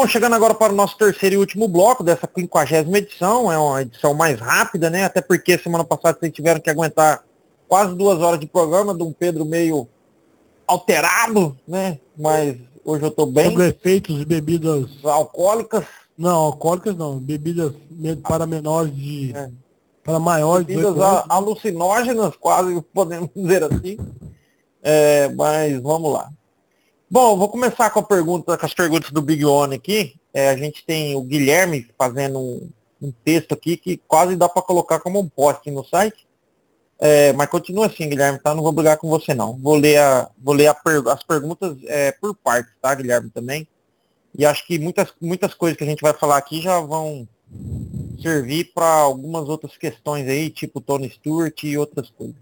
Bom, chegando agora para o nosso terceiro e último bloco dessa 50ª edição, é uma edição mais rápida, né? Até porque semana passada vocês tiveram que aguentar quase 2 horas de programa, de um Pedro meio alterado, né? Mas hoje eu estou bem. Sobre efeitos de bebidas Alcoólicas. Não, alcoólicas não. Bebidas para menores de... É. Para maiores de 18 Bebidas anos. alucinógenas, quase podemos dizer assim. Mas vamos lá. Bom, vou começar com as perguntas do Big One aqui. A gente tem o Guilherme fazendo um texto aqui que quase dá para colocar como um post no site. Mas continua assim, Guilherme, tá? Não vou brigar com você não. Vou ler as perguntas por partes, tá, Guilherme, também. E acho que muitas coisas que a gente vai falar aqui já vão servir para algumas outras questões aí, tipo Tony Stewart e outras coisas.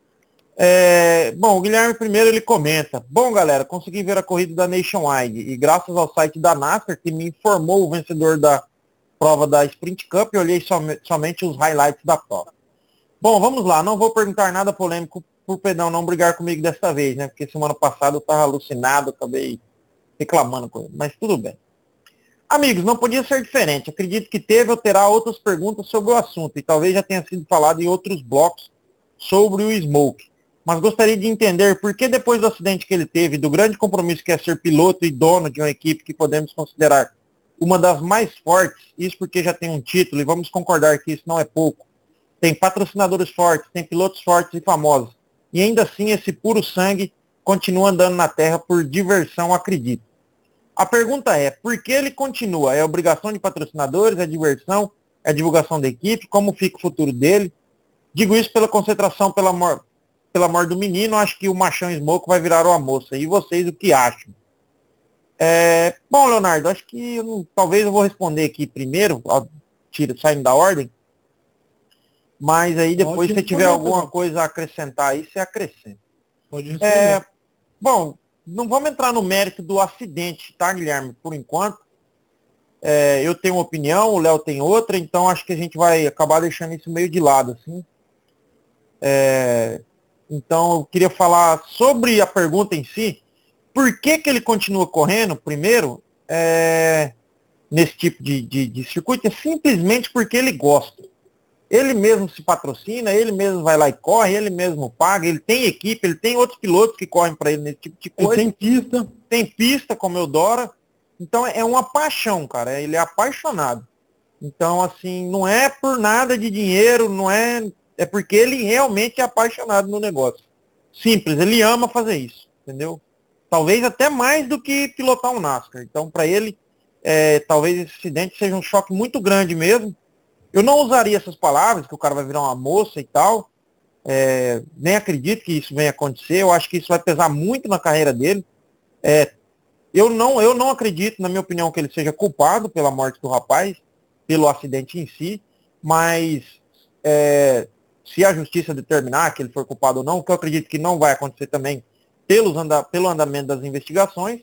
Bom, o Guilherme primeiro ele comenta: bom, galera, consegui ver a corrida da Nationwide e graças ao site da NASCAR que me informou o vencedor da prova da Sprint Cup, eu olhei somente os highlights da prova. Bom, vamos lá, não vou perguntar nada polêmico por Pedrão não brigar comigo desta vez, né? Porque semana passada eu estava alucinado, acabei reclamando com ele, mas tudo bem. Amigos, não podia ser diferente. Acredito que teve ou terá outras perguntas sobre o assunto e talvez já tenha sido falado em outros blocos sobre o Smoke. Mas gostaria de entender por que depois do acidente que ele teve, do grande compromisso que é ser piloto e dono de uma equipe que podemos considerar uma das mais fortes, isso porque já tem um título, e vamos concordar que isso não é pouco, tem patrocinadores fortes, tem pilotos fortes e famosos, e ainda assim esse puro sangue continua andando na terra por diversão, acredito. A pergunta é, por que ele continua? É obrigação de patrocinadores, é diversão, é divulgação da equipe, como fica o futuro dele? Digo isso pela concentração, pela morte do menino, acho que o machão Smoke vai virar uma moça. E vocês, o que acham? Bom, Leonardo, acho que talvez eu vou responder aqui primeiro, saindo da ordem, mas aí depois, se tiver alguma coisa a acrescentar aí, você acrescenta. Pode responder. Bom, não vamos entrar no mérito do acidente, tá, Guilherme, por enquanto. Eu tenho uma opinião, o Léo tem outra, então acho que a gente vai acabar deixando isso meio de lado, assim. Então eu queria falar sobre a pergunta em si. Por que ele continua correndo, primeiro, nesse tipo de circuito? É simplesmente porque ele gosta. Ele mesmo se patrocina, ele mesmo vai lá e corre, ele mesmo paga, ele tem equipe, ele tem outros pilotos que correm para ele nesse tipo de coisa. Ele tem pista. Tem pista, como o Eudora. Então é uma paixão, cara. Ele é apaixonado. Então, assim, não é por nada de dinheiro, não é... É porque ele realmente é apaixonado no negócio. Simples, ele ama fazer isso, entendeu? Talvez até mais do que pilotar um NASCAR. Então, para ele, talvez esse acidente seja um choque muito grande mesmo. Eu não usaria essas palavras, que o cara vai virar uma moça e tal. Nem acredito que isso venha acontecer. Eu acho que isso vai pesar muito na carreira dele. Eu não acredito, na minha opinião, que ele seja culpado pela morte do rapaz, pelo acidente em si, mas se a justiça determinar que ele foi culpado ou não, que eu acredito que não vai acontecer também pelo andamento das investigações.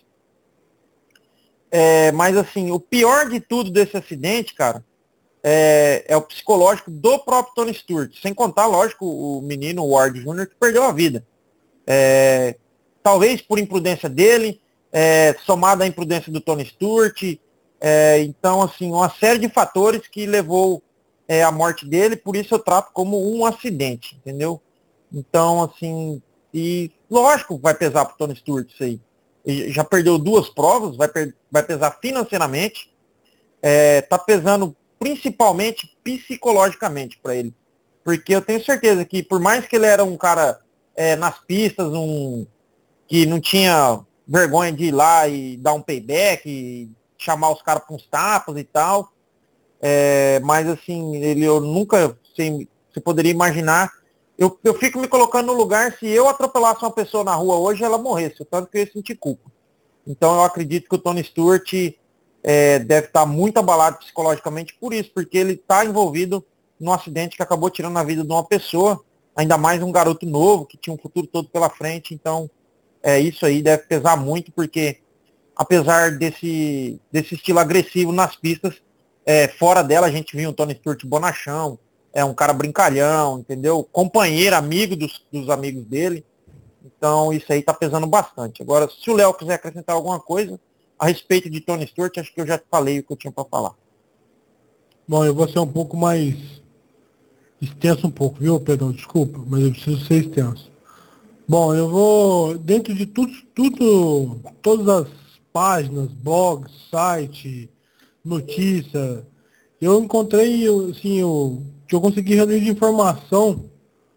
Mas assim, o pior de tudo desse acidente, cara, é o psicológico do próprio Tony Stewart, sem contar, lógico, o menino o Ward Jr. que perdeu a vida. Talvez por imprudência dele, somada à imprudência do Tony Stewart, então assim, uma série de fatores que levou a morte dele, por isso eu trato como um acidente, entendeu? Então, assim, e lógico vai pesar pro Tony Stewart isso aí. Ele já perdeu 2 provas, vai pesar financeiramente, tá pesando principalmente psicologicamente para ele. Porque eu tenho certeza que por mais que ele era um cara nas pistas, que não tinha vergonha de ir lá e dar um payback, e chamar os caras para uns tapas e tal, mas assim, eu nunca, você poderia imaginar, eu fico me colocando no lugar, se eu atropelasse uma pessoa na rua hoje, ela morresse, o tanto que eu ia sentir culpa. Então eu acredito que o Tony Stewart deve estar muito abalado psicologicamente por isso, porque ele está envolvido num acidente que acabou tirando a vida de uma pessoa, ainda mais um garoto novo, que tinha um futuro todo pela frente, então isso aí deve pesar muito, porque apesar desse estilo agressivo nas pistas, fora dela a gente viu o Tony Stewart bonachão, um cara brincalhão, entendeu? Companheiro, amigo dos amigos dele. Então isso aí tá pesando bastante. Agora, se o Léo quiser acrescentar alguma coisa, a respeito de Tony Stewart, acho que eu já falei o que eu tinha para falar. Bom, eu vou ser um pouco mais extenso um pouco, viu, Pedrão? Desculpa, mas eu preciso ser extenso. Bom, eu vou, dentro de todas as páginas, blogs, site, notícia, eu encontrei, assim, que eu consegui reunir de informação,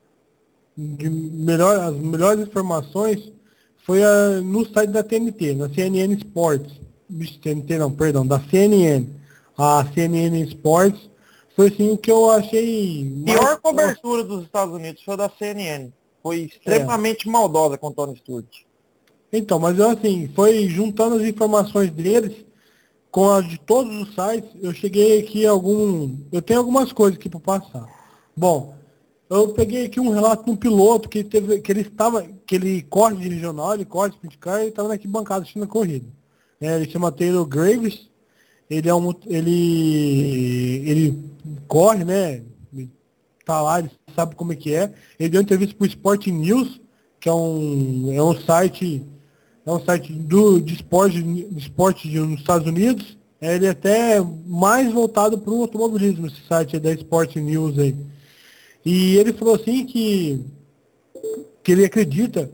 as melhores informações, foi no site da TNT, na CNN Sports. TNT não, perdão, da CNN. A CNN Sports foi assim o que eu achei Pior cobertura dos Estados Unidos foi da CNN. Foi extremamente maldosa com o Tony Stewart. Então, mas eu assim, foi juntando as informações deles com as de todos os sites, eu cheguei aqui a eu tenho algumas coisas aqui para passar. Bom, eu peguei aqui um relato de um piloto que ele corre de regional, ele corre de sprint car e estava na arquibancada assistindo a corrida. Ele chama Taylor Graves, ele corre, né? Ele tá lá, ele sabe como é que é. Ele deu entrevista para o Sport News, que é um site de esporte nos Estados Unidos. Ele é até mais voltado para o automobilismo, esse site da Sport News aí. E ele falou assim que ele acredita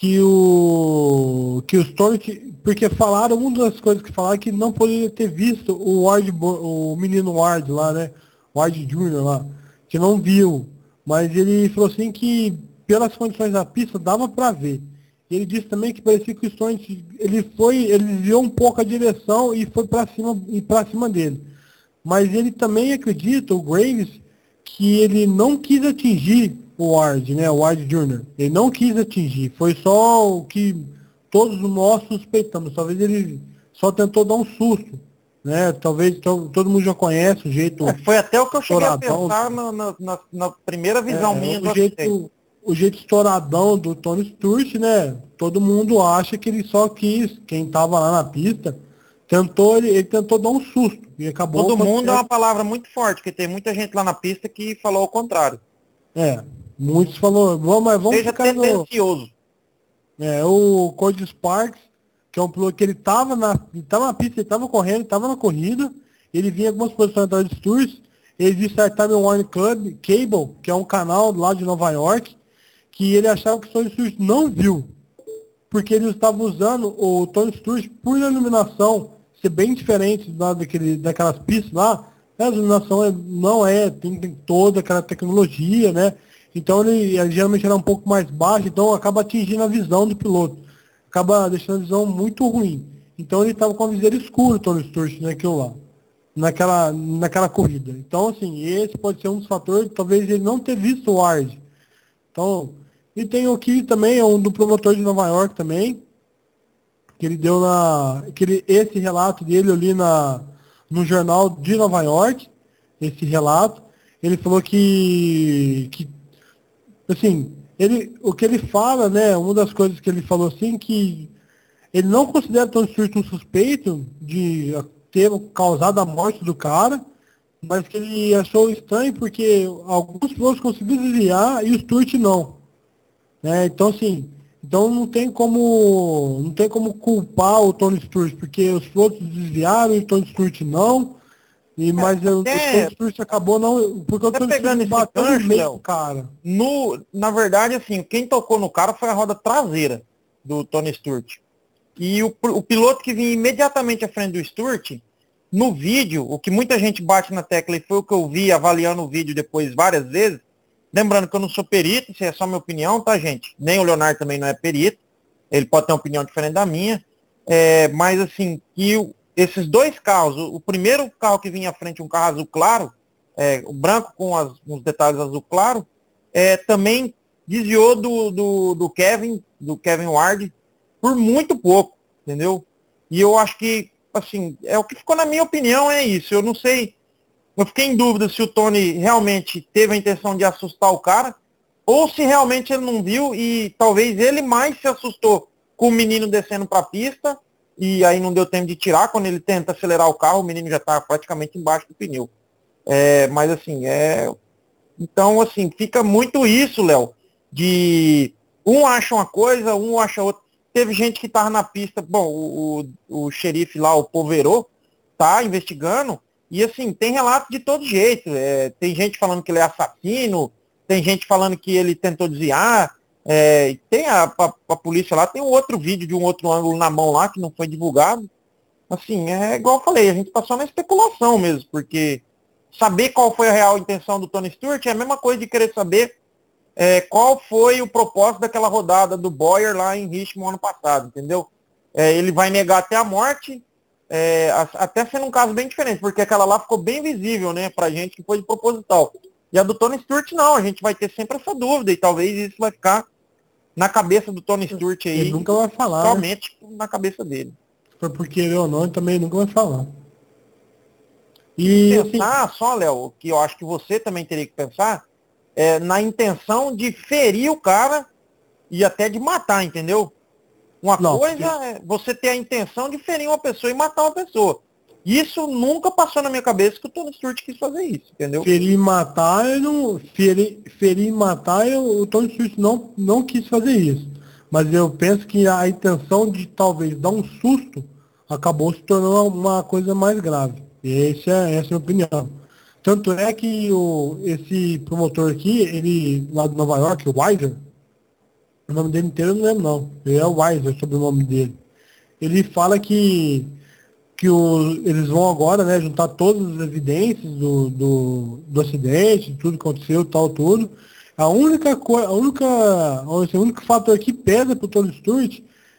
que os Tony, porque falaram, uma das coisas que falaram que não poderia ter visto o menino Ward lá, né? Ward Jr. lá, que não viu. Mas ele falou assim que pelas condições da pista dava para ver. Ele disse também que parecia que o Stone, ele desviou um pouco a direção e foi para cima dele. Mas ele também acredita, o Graves, que ele não quis atingir o Ward, né, o Ward Jr. Ele não quis atingir, foi só o que todos nós suspeitamos. Talvez ele só tentou dar um susto, né? Talvez todo mundo já conhece o jeito. Foi até o que eu cheguei a pensar na primeira visão minha do o jeito estouradão do Tony Stewart, né? Todo mundo acha que ele só quis, quem estava lá na pista, ele tentou dar um susto e acabou. Todo mundo é uma palavra muito forte, porque tem muita gente lá na pista que falou ao contrário. Muitos falaram, vamos Seja ficar tendencioso. O Cody Sparks, que é um piloto que ele estava na pista, ele estava correndo, estava na corrida, ele vinha algumas posições atrás de Stewart. Existe a Time Warner Club Cable, que é um canal lá de Nova York, que ele achava que o Tony Stewart não viu, porque ele estava usando o Tony Stewart por iluminação ser bem diferente daquelas pistas lá. A iluminação tem toda aquela tecnologia, né? Então ele geralmente era um pouco mais baixo, então acaba atingindo a visão do piloto, acaba deixando a visão muito ruim. Então ele estava com a viseira escura, Tony Stewart, naquilo lá, naquela corrida. Então assim, esse pode ser um dos fatores, talvez ele não ter visto o Ward. Então, e tem aqui também, é um do promotor de Nova York também, que ele deu esse relato dele ali no jornal de Nova York, esse relato. Ele falou que assim, o que ele fala, né, uma das coisas que ele falou assim, que ele não considera Tony Stewart um suspeito de ter causado a morte do cara, mas que ele achou estranho porque alguns pilotos conseguiram desviar e o Stewart não. Né? Então, assim, não tem como culpar o Tony Stewart, porque os pilotos desviaram e o Tony Stewart não. Mas o Tony Stewart acabou não. Porque o Tony Stewart bateu no meio, cara. Na verdade, assim, quem tocou no cara foi a roda traseira do Tony Stewart. E o piloto que vinha imediatamente à frente do Stewart, no vídeo, o que muita gente bate na tecla, e foi o que eu vi avaliando o vídeo depois várias vezes, lembrando que eu não sou perito, isso é só minha opinião, tá, gente? Nem o Leonardo também não é perito, ele pode ter uma opinião diferente da minha, mas assim, esses dois carros, o primeiro carro que vinha à frente, um carro azul claro, o branco com uns detalhes azul claro, também desviou do Kevin Ward por muito pouco, entendeu? E eu acho que, assim, o que ficou na minha opinião é isso, eu não sei. Eu fiquei em dúvida se o Tony realmente teve a intenção de assustar o cara, ou se realmente ele não viu e talvez ele mais se assustou com o menino descendo para a pista, e aí não deu tempo de tirar. Quando ele tenta acelerar o carro, o menino já está praticamente embaixo do pneu. Mas assim, então assim, fica muito isso, Léo, de um acha uma coisa, um acha outra. teve gente que tava na pista, bom, o xerife lá, o Poverô, tá investigando, e assim, tem relato de todo jeito. Tem gente falando que ele é assassino, tem gente falando que ele tentou desviar, tem a polícia lá, tem um outro vídeo de um outro ângulo na mão lá, que não foi divulgado. Assim, é igual eu falei, a gente passou na especulação mesmo, porque saber qual foi a real intenção do Tony Stewart é a mesma coisa de querer saber qual foi o propósito daquela rodada do Bowyer lá em Richmond ano passado, entendeu? Ele vai negar até a morte, até sendo um caso bem diferente, porque aquela lá ficou bem visível, né, pra gente que foi de proposital. E a do Tony Stewart não, a gente vai ter sempre essa dúvida, e talvez isso vai ficar na cabeça do Tony Stewart aí. Ele nunca vai falar, somente na cabeça dele. Se for por querer ou não, ele também nunca vai falar. E pensar só, Léo, que eu acho que você também teria que pensar, na intenção de ferir o cara e até de matar, entendeu? Uma coisa é você ter a intenção de ferir uma pessoa e matar uma pessoa. Isso nunca passou na minha cabeça que o Tony Stewart quis fazer isso, entendeu? Ferir e matar, ferir e matar, o Tony Stewart não quis fazer isso. Mas eu penso que a intenção de talvez dar um susto acabou se tornando uma coisa mais grave. Essa é a minha opinião. Tanto é que esse promotor aqui, ele lá de Nova York, o Weiser, o nome dele inteiro eu não lembro não. Ele é o Weiser, sobre o nome dele. Ele fala que eles vão agora, né, juntar todas as evidências do acidente, tudo que aconteceu, tal, tudo. O único fator que pesa pro Tony Stewart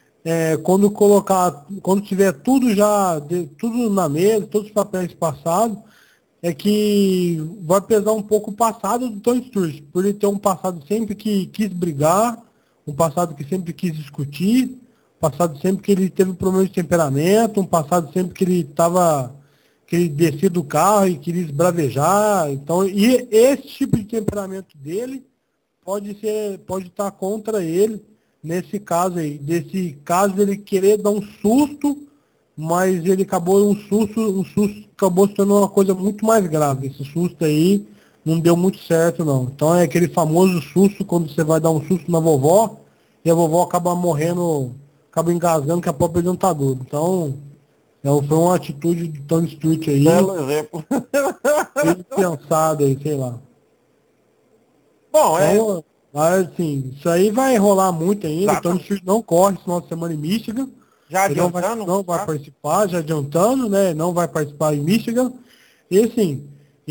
quando tiver tudo tudo na mesa, todos os papéis passados, é que vai pesar um pouco o passado do Tony Stewart, por ele ter um passado sempre que quis brigar, um passado que sempre quis discutir, um passado sempre que ele teve problema de temperamento, um passado sempre que ele descia do carro e queria esbravejar. Então, e esse tipo de temperamento dele pode estar contra ele nesse caso aí. Desse caso dele querer dar um susto, mas ele acabou um susto acabou se tornando uma coisa muito mais grave. Esse susto aí não deu muito certo não. Então é aquele famoso susto quando você vai dar um susto na vovó e a vovó acaba morrendo, acaba engasgando que a própria dentadura. Então foi uma atitude de Tony Stewart aí. Belo exemplo. Pensado aí, sei lá. Bom, então, mas assim, isso aí vai rolar muito ainda. Exato. O Tony Stewart não corre esse final de semana em Michigan. Já Ele adiantando? não vai participar, já adiantando, né? Não vai participar em Michigan. E assim,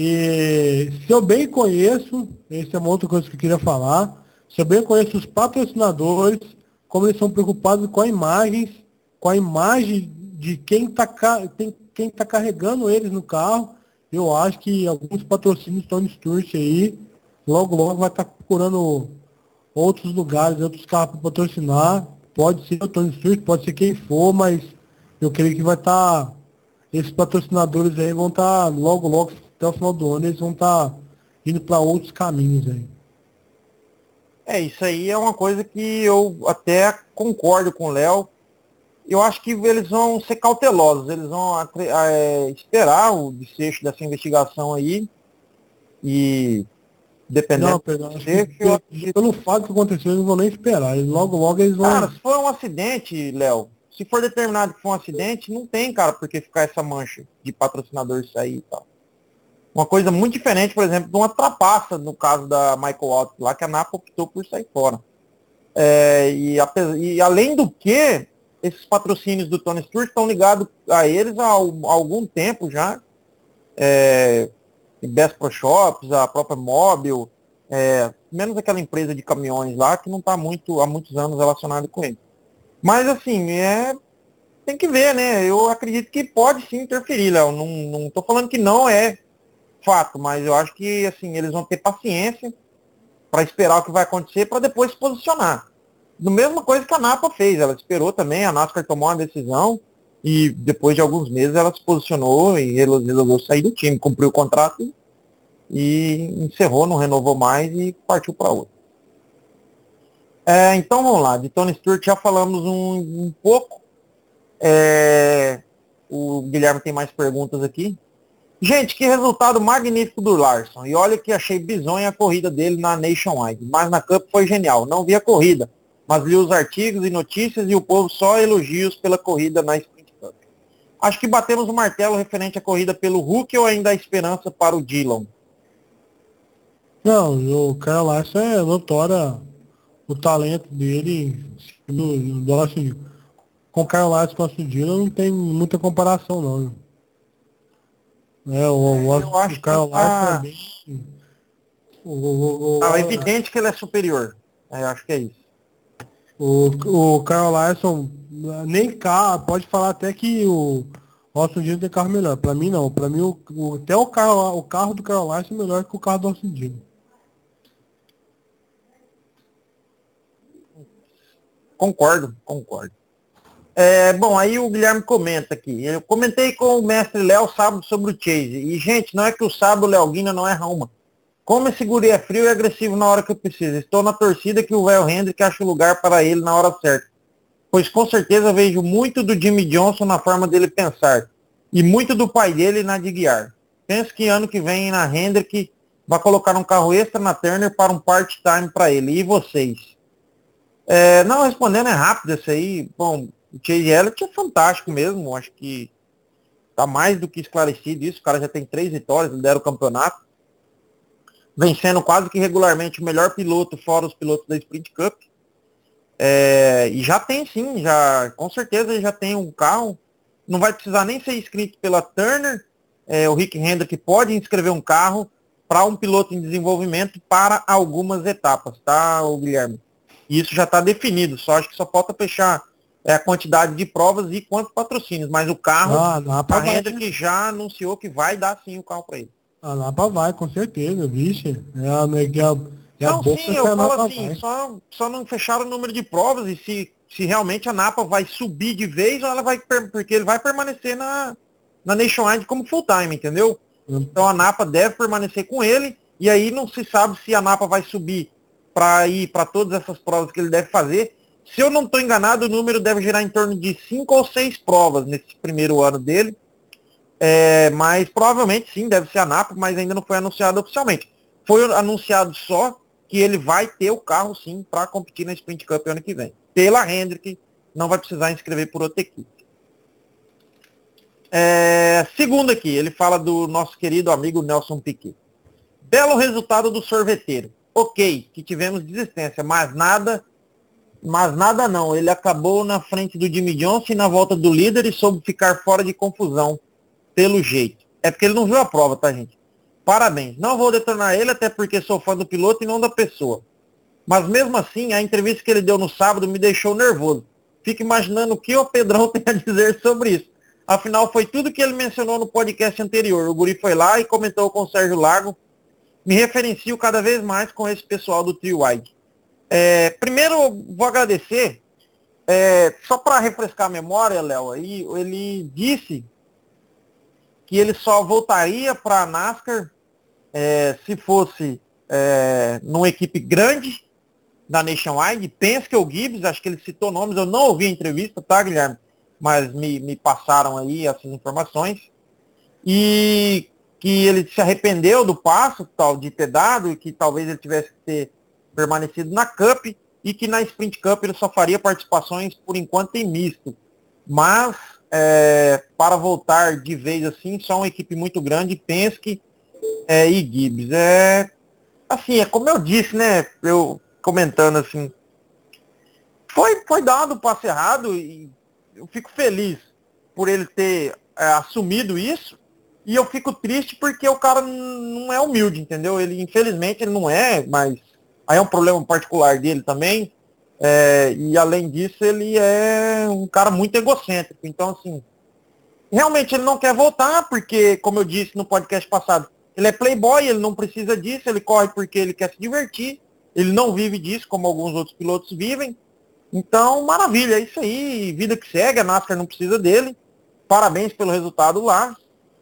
se eu bem conheço, essa é uma outra coisa que eu queria falar, se eu bem conheço os patrocinadores, como eles são preocupados com a imagem de quem tá carregando eles no carro, eu acho que alguns patrocínios Tony Stewart aí, logo vai estar procurando outros lugares, outros carros para patrocinar. Pode ser o Tony Stewart, pode ser quem for, mas eu creio que vai estar. Esses patrocinadores aí vão estar logo, até o final do ano, eles vão estar indo para outros caminhos aí. Isso aí é uma coisa que eu até concordo com o Léo. Eu acho que eles vão ser cautelosos, eles vão esperar o desfecho dessa investigação aí e dependendo pelo fato que aconteceu, eles não vão nem esperar. Logo eles vão. Cara, se for um acidente, Léo, se for determinado que for um acidente, não tem, cara, por que ficar essa mancha de patrocinador sair e tal. Uma coisa muito diferente, por exemplo, de uma trapaça, no caso da Michael Waltz lá, que a Napa optou por sair fora. E além do que, esses patrocínios do Tony Stewart estão ligados a eles há algum tempo já. Best Pro Shops, a própria Móvel, menos aquela empresa de caminhões lá que não está há muitos anos relacionado com ele. Mas assim, tem que ver, né? Eu acredito que pode sim interferir, Léo. Não estou falando que não é fato, mas eu acho que assim, eles vão ter paciência para esperar o que vai acontecer para depois se posicionar. Do mesma coisa que a Napa fez, ela esperou também, a NASCAR tomou uma decisão e depois de alguns meses ela se posicionou e resolveu sair do time, cumpriu o contrato e encerrou, não renovou mais e partiu para outro. Então vamos lá, de Tony Stewart já falamos um pouco. O Guilherme tem mais perguntas aqui. Gente, que resultado magnífico do Larson. E olha que achei bizonha a corrida dele na Nationwide, mas na Cup foi genial. Não vi a corrida, mas li os artigos e notícias e o povo só elogios pela corrida na Sprint Cup. Acho que batemos o martelo referente à corrida pelo Hulk ou ainda há esperança para o Dillon? Não, o Kyle Larson é notória o talento dele do Austin Dillon. Com o Kyle Larson e o Austin Dillon não tem muita comparação não. Eu acho O que Kyle Larson é bem... é evidente que ele é superior. Eu acho que é isso. O Kyle Larson, nem carro, pode falar até que o Austin Dillon tem carro melhor. Pra mim não. Pra mim até o carro do Kyle Larson é melhor que o carro do Austin Dillon. Concordo. Bom, aí o Guilherme comenta aqui. Eu comentei com o mestre Léo sábado sobre o Chase. E, gente, não é que o sábado o Léo Guina não é Roma. Como esse guri é frio e agressivo na hora que eu preciso. Estou na torcida que o velho Hendrick ache lugar para ele na hora certa. Pois com certeza vejo muito do Jimmy Johnson na forma dele pensar. E muito do pai dele na de guiar. Penso que ano que vem na Hendrick vai colocar um carro extra na Turner para um part-time para ele. E vocês? Não, respondendo é rápido esse aí. Bom, o Chase Elliott é fantástico mesmo. Acho que tá mais do que esclarecido isso. O cara já tem 3 vitórias, lidera o campeonato. Vencendo quase que regularmente o melhor piloto, fora os pilotos da Sprint Cup. E já tem sim, com certeza ele já tem um carro. Não vai precisar nem ser inscrito pela Turner. O Rick Hendrick pode inscrever um carro para um piloto em desenvolvimento para algumas etapas, tá, Guilherme? E isso já está definido, acho que só falta fechar a quantidade de provas e quantos patrocínios, mas o carro, a Hendrick já anunciou que vai dar sim o carro para ele. A Napa vai, com certeza, vixe. Não, sim, eu falo assim, só não fecharam o número de provas e se realmente a Napa vai subir de vez ou ela vai, porque ele vai permanecer na Nationwide como full time, entendeu? Então a Napa deve permanecer com ele e aí não se sabe se a Napa vai subir para ir para todas essas provas que ele deve fazer. Se eu não estou enganado, o número deve girar em torno de 5 ou 6 provas nesse primeiro ano dele. Mas provavelmente sim, deve ser a Napa, mas ainda não foi anunciado oficialmente. Foi anunciado só que ele vai ter o carro sim para competir na Sprint Cup ano que vem. Pela Hendrick, não vai precisar inscrever por outra equipe. Segundo aqui, ele fala do nosso querido amigo Nelson Piquet. Belo resultado do sorveteiro. Ok, que tivemos desistência, mas nada não. Ele acabou na frente do Jimmy Johnson e na volta do líder e soube ficar fora de confusão, pelo jeito. É porque ele não viu a prova, tá, gente? Parabéns. Não vou detonar ele, até porque sou fã do piloto e não da pessoa. Mas mesmo assim, a entrevista que ele deu no sábado me deixou nervoso. Fico imaginando o que o Pedrão tem a dizer sobre isso. Afinal, foi tudo que ele mencionou no podcast anterior. O guri foi lá e comentou com o Sérgio Lago. Me referencio cada vez mais com esse pessoal do Trio Wide. Primeiro, vou agradecer. Só para refrescar a memória, Léo, aí, ele disse que ele só voltaria para a NASCAR se fosse numa equipe grande da Nationwide. Penske ou Gibbs, acho que ele citou nomes, eu não ouvi a entrevista, tá, Guilherme? Mas me passaram aí essas informações. E que ele se arrependeu do passo tal de ter dado e que talvez ele tivesse que ter permanecido na Cup e que na Sprint Cup ele só faria participações por enquanto em misto. Mas para voltar de vez assim, só uma equipe muito grande, Penske e Gibbs. Assim, como eu disse, né, eu comentando assim, foi dado o passo errado e eu fico feliz por ele ter assumido isso. E eu fico triste porque o cara não é humilde, entendeu? Ele, infelizmente, ele não é, mas aí é um problema particular dele também. E além disso, ele é um cara muito egocêntrico. Então, assim, realmente ele não quer voltar, porque, como eu disse no podcast passado, ele é playboy, ele não precisa disso, ele corre porque ele quer se divertir, ele não vive disso, como alguns outros pilotos vivem. Então, maravilha, é isso aí, vida que segue, a NASCAR não precisa dele. Parabéns pelo resultado lá.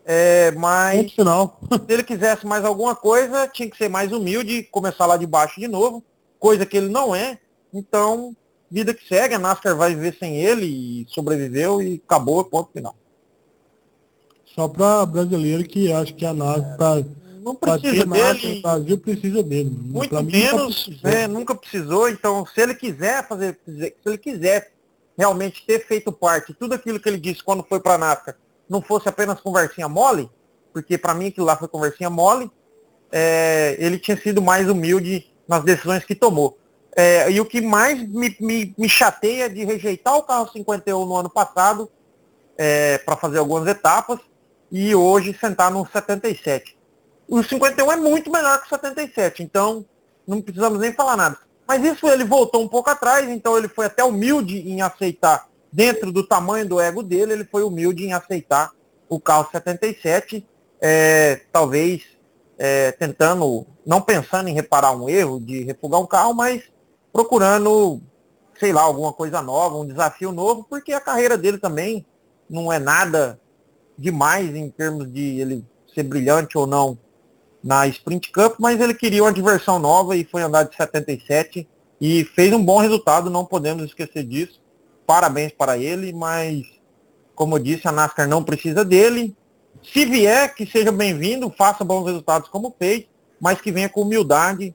Mas se ele quisesse mais alguma coisa, tinha que ser mais humilde, começar lá de baixo de novo, coisa que ele não é. Então, vida que segue, a NASCAR vai viver sem ele, e sobreviveu e acabou, ponto final. Só para brasileiro que acho que a NASCAR não precisa dele. O Brasil precisa dele. Muito menos, né, nunca precisou. Então, se ele quiser realmente ter feito parte, tudo aquilo que ele disse quando foi para a NASCAR, não fosse apenas conversinha mole, porque para mim aquilo lá foi conversinha mole, ele tinha sido mais humilde nas decisões que tomou. E o que mais me chateia de rejeitar o carro 51 no ano passado, para fazer algumas etapas, e hoje sentar no 77. O 51 é muito melhor que o 77, então não precisamos nem falar nada. Mas isso ele voltou um pouco atrás, então ele foi até humilde em aceitar, dentro do tamanho do ego dele, ele foi humilde em aceitar o carro 77, talvez tentando, não pensando em reparar um erro, de refugar um carro, mas procurando, sei lá, alguma coisa nova, um desafio novo, porque a carreira dele também não é nada demais em termos de ele ser brilhante ou não na Sprint Cup, mas ele queria uma diversão nova e foi andar de 77 e fez um bom resultado, não podemos esquecer disso. Parabéns para ele, mas como eu disse, a NASCAR não precisa dele. Se vier, que seja bem-vindo, faça bons resultados como fez, mas que venha com humildade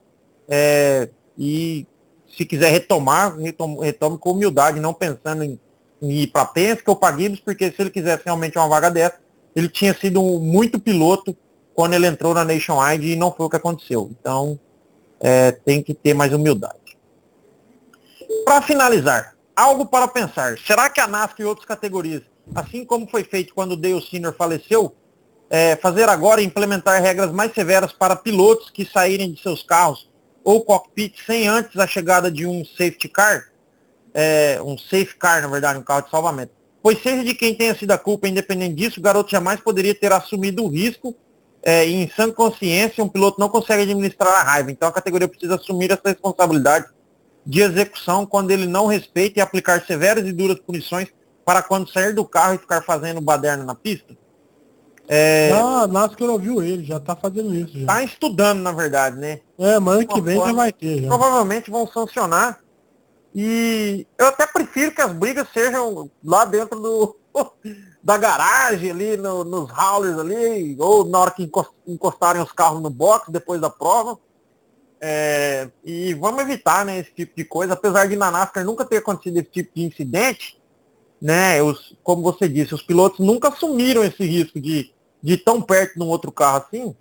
e se quiser retomar, retome com humildade, não pensando em ir para Penske ou para Gibbs, porque se ele quisesse realmente uma vaga dessa, ele tinha sido muito piloto quando ele entrou na Nationwide e não foi o que aconteceu. Então, tem que ter mais humildade. Para finalizar, algo para pensar. Será que a NASCAR e outras categorias, assim como foi feito quando o Dale Sr. faleceu, fazer agora e implementar regras mais severas para pilotos que saírem de seus carros ou cockpit sem antes a chegada de um safety car? Um safe car, na verdade, um carro de salvamento. Pois seja de quem tenha sido a culpa, independente disso, o garoto jamais poderia ter assumido o risco e em sã consciência, um piloto não consegue administrar a raiva. Então a categoria precisa assumir essa responsabilidade de execução quando ele não respeita e aplicar severas e duras punições para quando sair do carro e ficar fazendo baderna na pista. A NASCAR ouviu ele, já tá fazendo isso. Está estudando, na verdade, né? Mas ano que vem já vai ter. Já. Provavelmente vão sancionar. E eu até prefiro que as brigas sejam lá dentro da garagem, ali nos haulers ali, ou na hora que encostarem os carros no box depois da prova. E vamos evitar, né, esse tipo de coisa. Apesar de na NASCAR nunca ter acontecido esse tipo de incidente, né, como você disse, os pilotos nunca assumiram esse risco de ir tão perto de um outro carro assim.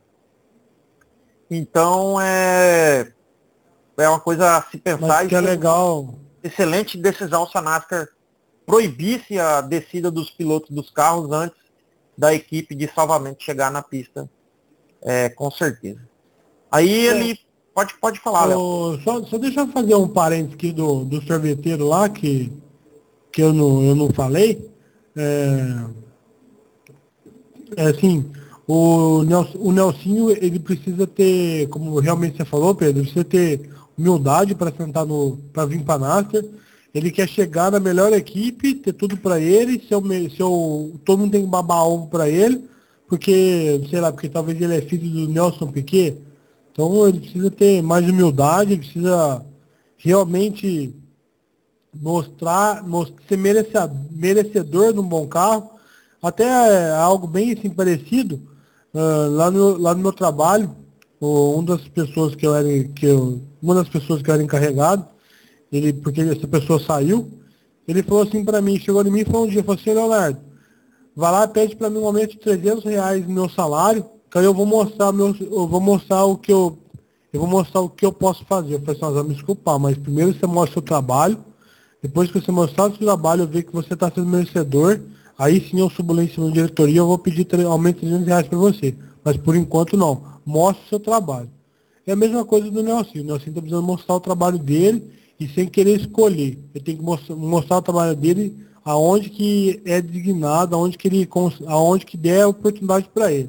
Então é uma coisa a se pensar. Mas que é legal. Excelente decisão se a NASCAR proibisse a descida dos pilotos dos carros antes da equipe de salvamento chegar na pista, com certeza. Aí ele pode falar, Léo. Só deixa eu fazer um parênteses aqui do sorveteiro lá, que eu não falei. Assim, o Nelsinho, ele precisa ter, como realmente você falou, Pedro, ele precisa ter humildade para vir para a NASCAR. Ele quer chegar na melhor equipe, ter tudo para ele, todo mundo tem que babar ovo para ele, porque, sei lá, porque talvez ele é filho do Nelson Piquet. Então ele precisa ter mais humildade, ele precisa realmente ser merecedor de um bom carro. Até algo bem assim parecido, lá no meu trabalho, uma das pessoas que eu era encarregado, porque essa pessoa saiu, ele falou assim para mim, chegou em mim e falou um dia, falou assim: Leonardo, vai lá, pede para mim um aumento de R$300 no meu salário, que aí eu vou mostrar o que eu posso fazer. Eu falei assim: me desculpar, mas primeiro você mostra o seu trabalho, depois que você mostrar o seu trabalho, eu ver que você está sendo merecedor, aí sim eu subo lá em cima da diretoria, eu vou pedir aumento de R$300 para você. Mas por enquanto não. Mostre o seu trabalho. É a mesma coisa do Nelson. O Nelson está precisando mostrar o trabalho dele e sem querer escolher. Ele tem que mostrar o trabalho dele aonde que é designado, aonde que der a oportunidade para ele.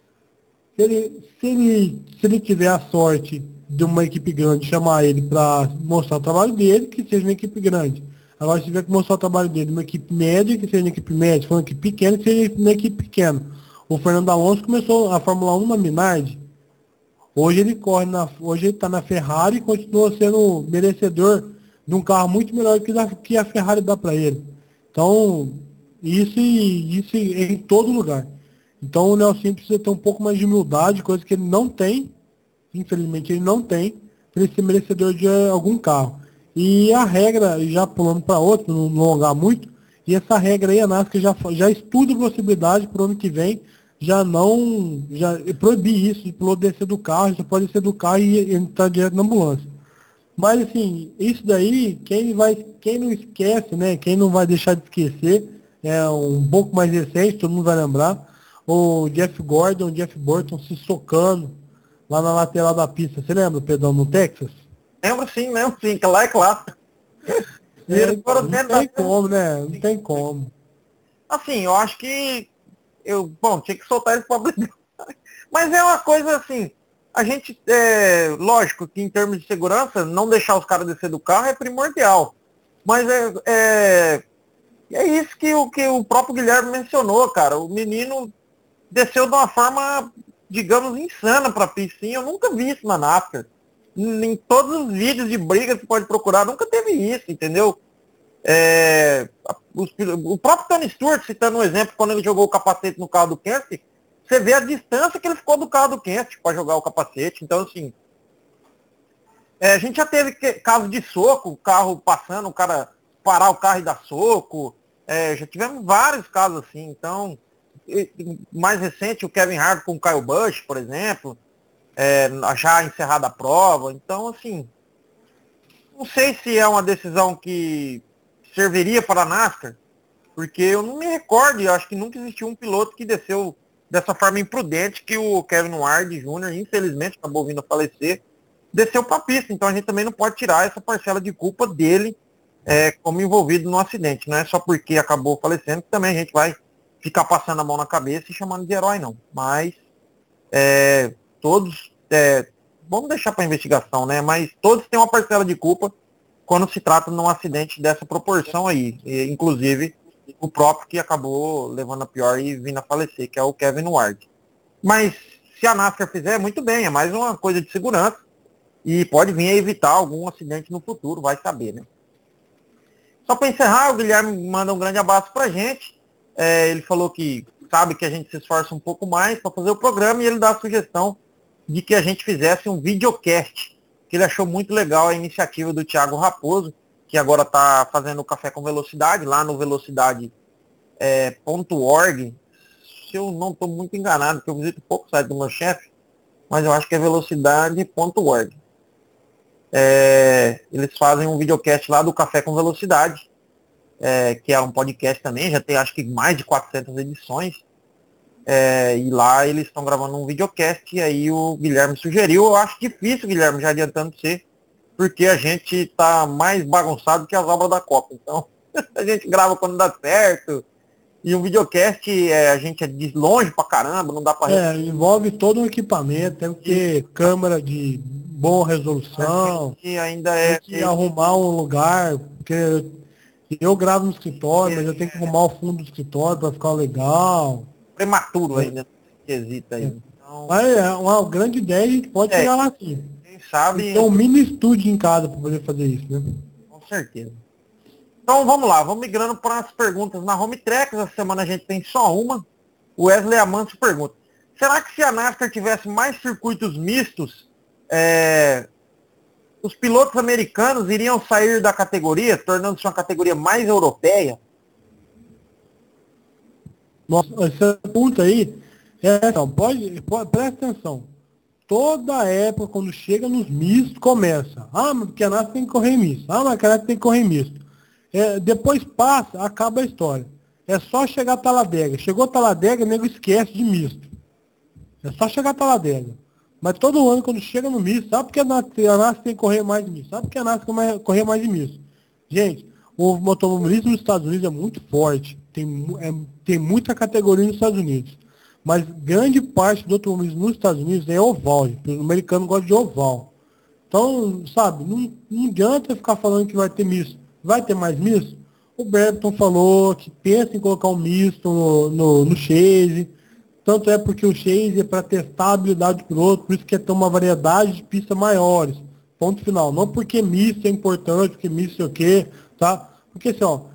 Se ele tiver a sorte de uma equipe grande chamar ele para mostrar o trabalho dele, que seja uma equipe grande. Agora, se tiver que mostrar o trabalho dele numa equipe média, que seja uma equipe média. Se for uma equipe pequena, que seja uma equipe pequena. O Fernando Alonso começou a Fórmula 1 na Minardi. Hoje ele está na Ferrari e continua sendo merecedor de um carro muito melhor que a Ferrari dá para ele. Então, isso em todo lugar. Então o Nelson precisa ter um pouco mais de humildade, coisa que ele não tem, infelizmente ele não tem, para ele ser merecedor de algum carro. E a regra, já pulando para outro, não alongar muito, e essa regra aí a NASCAR já estuda a possibilidade para o ano que vem já proibir isso, de piloto descer do carro, você pode descer do carro e entrar direto na ambulância. Mas assim, isso daí, quem não esquece, né? Quem não vai deixar de esquecer, é um pouco mais recente, todo mundo vai lembrar, o Jeff Gordon, o Jeff Burton se socando lá na lateral da pista. Você lembra, Pedrão, no Texas? Lembro sim, que lá é clássico. Não tem como, né? Não tem como. Assim, eu acho que tinha que soltar ele para brigar. Mas é uma coisa assim, a gente, lógico que em termos de segurança, não deixar os caras descer do carro é primordial. Mas é isso que o próprio Guilherme mencionou, cara. O menino desceu de uma forma, digamos, insana para a pista. Eu nunca vi isso na NASCAR. Em todos os vídeos de briga que você pode procurar, nunca teve isso, entendeu? O próprio Tony Stewart, citando um exemplo, quando ele jogou o capacete no carro do Kenseth, você vê a distância que ele ficou do carro do Kenseth para jogar o capacete. Então, assim, a gente já teve casos de soco, o carro passando, o cara parar o carro e dar soco. Já tivemos vários casos assim. Então, mais recente, o Kevin Harvick com o Kyle Busch, por exemplo, já encerrada a prova. Então, assim, não sei se é uma decisão que serviria para a NASCAR, porque eu não me recordo, eu acho que nunca existiu um piloto que desceu dessa forma imprudente que o Kevin Ward Jr., infelizmente, acabou vindo a falecer, desceu para a pista. Então a gente também não pode tirar essa parcela de culpa dele como envolvido no acidente. Não é só porque acabou falecendo que também a gente vai ficar passando a mão na cabeça e chamando de herói, não. Mas todos, vamos deixar para investigação, né? Mas todos têm uma parcela de culpa quando se trata de um acidente dessa proporção aí. Inclusive o próprio que acabou levando a pior e vindo a falecer, que é o Kevin Ward. Mas se a NASCAR fizer, muito bem, é mais uma coisa de segurança e pode vir a evitar algum acidente no futuro, vai saber, né? Só para encerrar, o Guilherme manda um grande abraço pra gente. Ele falou que sabe que a gente se esforça um pouco mais para fazer o programa e ele dá a sugestão de que a gente fizesse um videocast, que ele achou muito legal a iniciativa do Thiago Raposo, que agora está fazendo o Café com Velocidade, lá no velocidade.org. Se eu não estou muito enganado, porque eu visito pouco o site do meu chefe, mas eu acho que é velocidade.org. Eles fazem um videocast lá do Café com Velocidade, que é um podcast também, já tem acho que mais de 400 edições. E lá eles estão gravando um videocast e aí o Guilherme sugeriu. Eu acho difícil, Guilherme, já adiantando você, porque a gente tá mais bagunçado que as obras da Copa. Então, a gente grava quando dá certo. E um videocast, a gente é de longe pra caramba, não dá pra... envolve todo o equipamento, tem que ter câmera de boa resolução, E ainda tem que arrumar um lugar, porque eu gravo no escritório, mas eu tenho que arrumar o fundo do escritório para ficar legal. Prematuro ainda, quesito aí. Então, mas é uma grande ideia, a gente pode chegar lá sim. Quem sabe... Tem um mini estúdio em casa para poder fazer isso, né? Com certeza. Então vamos lá, vamos migrando para as perguntas na Home Tracks. Essa semana a gente tem só uma. O Wesley Amâncio pergunta: será que se a NASCAR tivesse mais circuitos mistos, os pilotos americanos iriam sair da categoria, tornando-se uma categoria mais europeia? Nossa, essa pergunta aí, então, presta atenção. Toda época, quando chega nos mistos, começa. Mas porque a NASCAR tem que correr misto. Mas a NASCAR tem que correr misto. Depois passa, acaba a história. É só chegar a Talladega. Chegou a Talladega, o nego esquece de misto. É só chegar a Talladega. Mas todo ano, quando chega no misto, sabe porque a NASCAR tem que correr mais de misto? Sabe porque a NASCAR vai correr mais de misto? Gente, o automobilismo nos Estados Unidos é muito forte. Tem muita categoria nos Estados Unidos. Mas grande parte do automobilismo nos Estados Unidos é oval. O americano gosta de oval. Então, sabe, não adianta ficar falando que vai ter misto. Vai ter mais misto? O Berton falou que pensa em colocar um misto no Chase. Tanto é porque o Chase é para testar a habilidade do piloto, por isso que é ter uma variedade de pistas maiores. Ponto final. Não porque misto é importante, porque misto é o quê, tá? Porque assim, ó,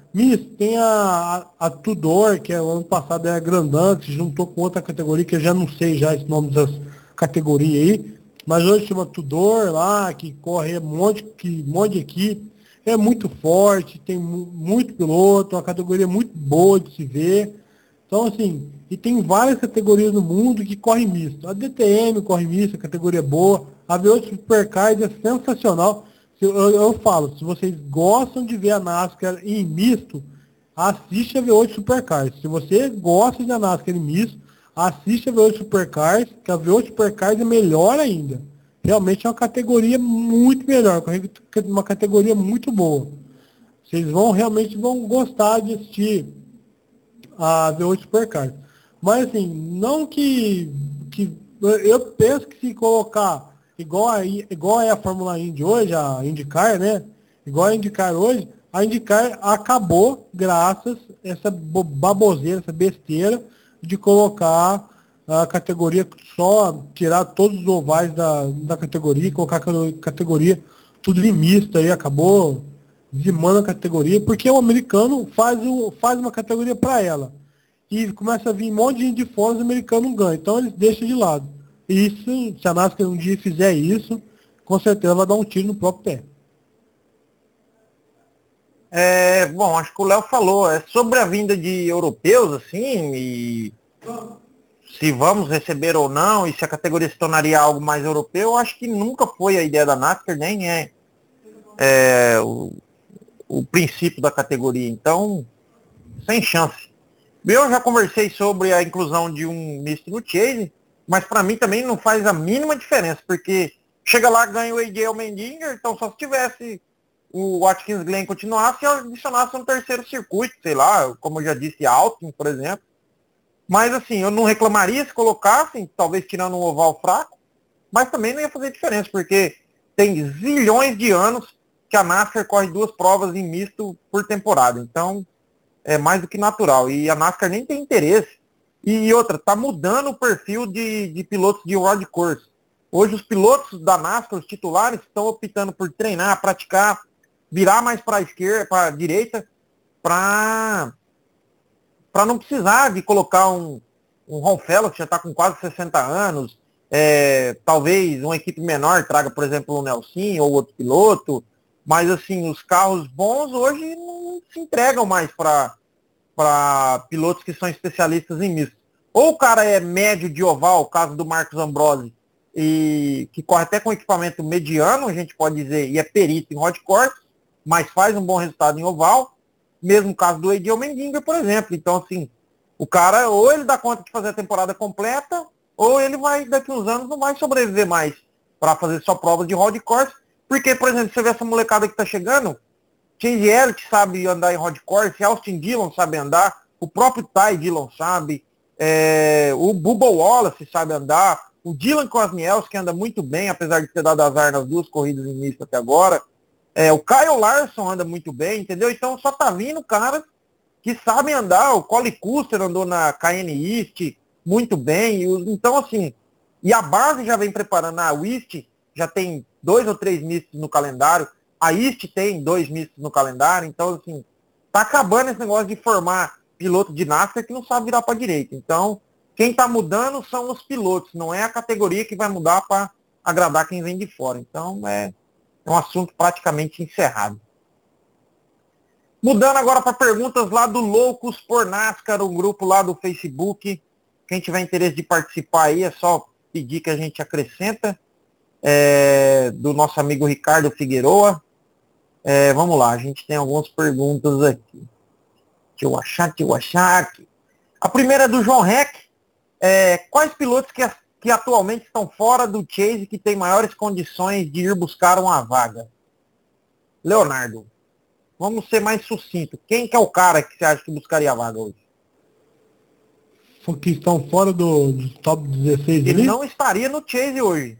Miss, tem a Tudor, que o ano passado era grandão, que se juntou com outra categoria, que eu já não sei já esse nome dessas categorias aí, mas hoje chama Tudor lá, que corre um monte de equipe, é muito forte, tem muito piloto, uma categoria muito boa de se ver. Então, assim, e tem várias categorias no mundo que correm misto. A DTM corre misto, a categoria é boa. A V8 Supercars é sensacional. Eu falo, se vocês gostam de ver a NASCAR em misto, assiste a V8 Supercars. Se você gosta de a NASCAR em misto, assiste a V8 Supercars, que a V8 Supercars é melhor ainda. Realmente é uma categoria muito melhor, uma categoria muito boa. Vocês realmente vão gostar de assistir a V8 Supercars. Mas assim, não que eu penso que se colocar igual é a Fórmula Indy hoje, a IndyCar, né? Igual a IndyCar hoje, a IndyCar acabou graças a essa baboseira, essa besteira de colocar a categoria só, tirar todos os ovais da categoria, colocar a categoria tudo em misto aí, acabou dizimando a categoria, porque o americano faz uma categoria para ela. E começa a vir um monte de gente de fora, os americanos não ganham. Então eles deixam de lado. E isso, se a NASCAR um dia fizer isso, com certeza vai dar um tiro no próprio pé. Bom, acho que o Léo falou, é sobre a vinda de europeus, assim, e se vamos receber ou não, e se a categoria se tornaria algo mais europeu, acho que nunca foi a ideia da NASCAR, nem o princípio da categoria. Então, sem chance. Eu já conversei sobre a inclusão de um misto no Chase, mas para mim também não faz a mínima diferença, porque chega lá, ganha o AJ Allmendinger, então só se tivesse o Watkins Glen continuasse e adicionasse um terceiro circuito, sei lá, como eu já disse, Austin, por exemplo. Mas assim, eu não reclamaria se colocassem, talvez tirando um oval fraco, mas também não ia fazer diferença, porque tem zilhões de anos que a NASCAR corre 2 provas em misto por temporada. Então, é mais do que natural. E a NASCAR nem tem interesse. E outra, está mudando o perfil de pilotos de road course. Hoje os pilotos da NASCAR, os titulares, estão optando por treinar, praticar, virar mais para a esquerda, para a direita, para não precisar de colocar um Ron Fellow, que já está com quase 60 anos, talvez uma equipe menor traga, por exemplo, um Nelson ou outro piloto, mas assim, os carros bons hoje não se entregam mais para pilotos que são especialistas em misto. Ou o cara é médio de oval, o caso do Marcos Ambrose, e que corre até com equipamento mediano, a gente pode dizer, e é perito em road course, mas faz um bom resultado em oval, mesmo caso do AJ Allmendinger, por exemplo. Então, assim, o cara, ou ele dá conta de fazer a temporada completa, ou ele vai, daqui uns anos, não vai sobreviver mais para fazer só provas de road course, porque, por exemplo, você vê essa molecada que está chegando, Chase Elliott sabe andar em road course, Austin Dillon sabe andar, o próprio Ty Dillon sabe, o Bubba Wallace sabe andar, o Dylan Kosniewski anda muito bem, apesar de ter dado azar nas 2 corridas em misto até agora. O Kyle Larson anda muito bem, entendeu? Então só tá vindo caras que sabem andar. O Colin Custer andou na KN East muito bem. Então, assim, e a base já vem preparando. A East já tem 2 ou 3 mistos no calendário. A East tem 2 mistos no calendário. Então, assim, tá acabando esse negócio de formar piloto de NASCAR que não sabe virar para direita. Então, quem está mudando são os pilotos, não é a categoria que vai mudar para agradar quem vem de fora. Então, é um assunto praticamente encerrado. Mudando agora para perguntas lá do Loucos por NASCAR, um grupo lá do Facebook. Quem tiver interesse de participar aí, é só pedir que a gente acrescenta. Do nosso amigo Ricardo Figueroa. Vamos lá, a gente tem algumas perguntas aqui. Deixa eu achar aqui. A primeira é do João Heck. Quais pilotos que atualmente estão fora do Chase que tem maiores condições de ir buscar uma vaga? Leonardo, vamos ser mais sucinto. Quem que é o cara que você acha que buscaria a vaga hoje? Que estão fora do top 16 Ele ali? não estaria no Chase hoje.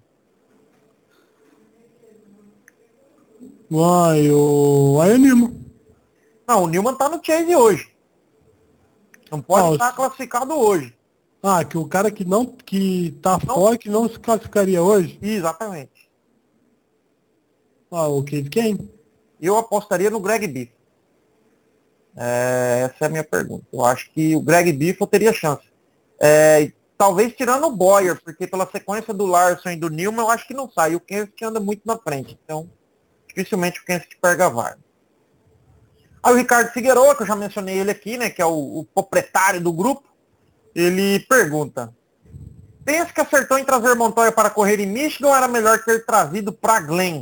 Aí o Newman. Não, o Newman está no Chase hoje. Não pode estar classificado hoje. Que o cara que tá Não. fora, que não se classificaria hoje? Exatamente. O Case quem? Eu apostaria no Greg Biff. Essa é a minha pergunta. Eu acho que o Greg Biffle teria chance. Talvez tirando o Boyer, porque pela sequência do Larson e do Newman, eu acho que não sai. O Kenseth anda muito na frente, então dificilmente o Kenseth pega a vaga. Aí o Ricardo Figueroa, que eu já mencionei ele aqui, né, que é o proprietário do grupo, ele pergunta: pensa que acertou em trazer Montoya para correr em Michigan ou era melhor ter trazido para Glen?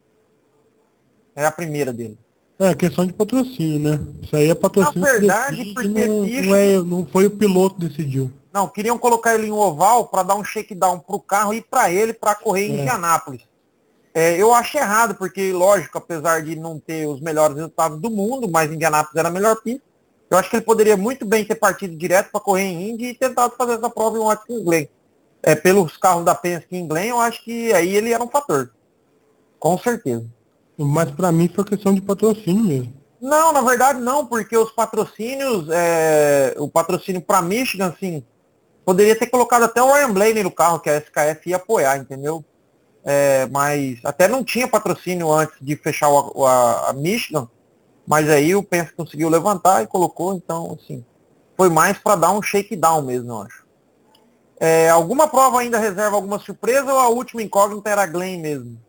É a primeira dele. É questão de patrocínio, né? Isso aí é patrocínio. Na verdade, que decide, porque não foi o piloto que decidiu. Não, queriam colocar ele em oval para dar um shakedown pro carro e para ele para correr em Indianápolis. Eu acho errado, porque, lógico, apesar de não ter os melhores resultados do mundo, mas Indianápolis era a melhor pista, eu acho que ele poderia muito bem ter partido direto para correr em Indy e tentado fazer essa prova em Watkins Glen. Pelos carros da Penske em Glen, eu acho que aí ele era um fator. Com certeza. Mas para mim foi questão de patrocínio mesmo. Não, na verdade não, porque os patrocínios, o patrocínio para Michigan, assim, poderia ter colocado até o Ryan Blaney no carro, que a SKF ia apoiar, entendeu? Mas até não tinha patrocínio antes de fechar a Michigan, mas aí o Penske conseguiu levantar e colocou, então, assim, foi mais para dar um shakedown mesmo, eu acho. Alguma prova ainda reserva alguma surpresa ou a última incógnita era a Glen mesmo?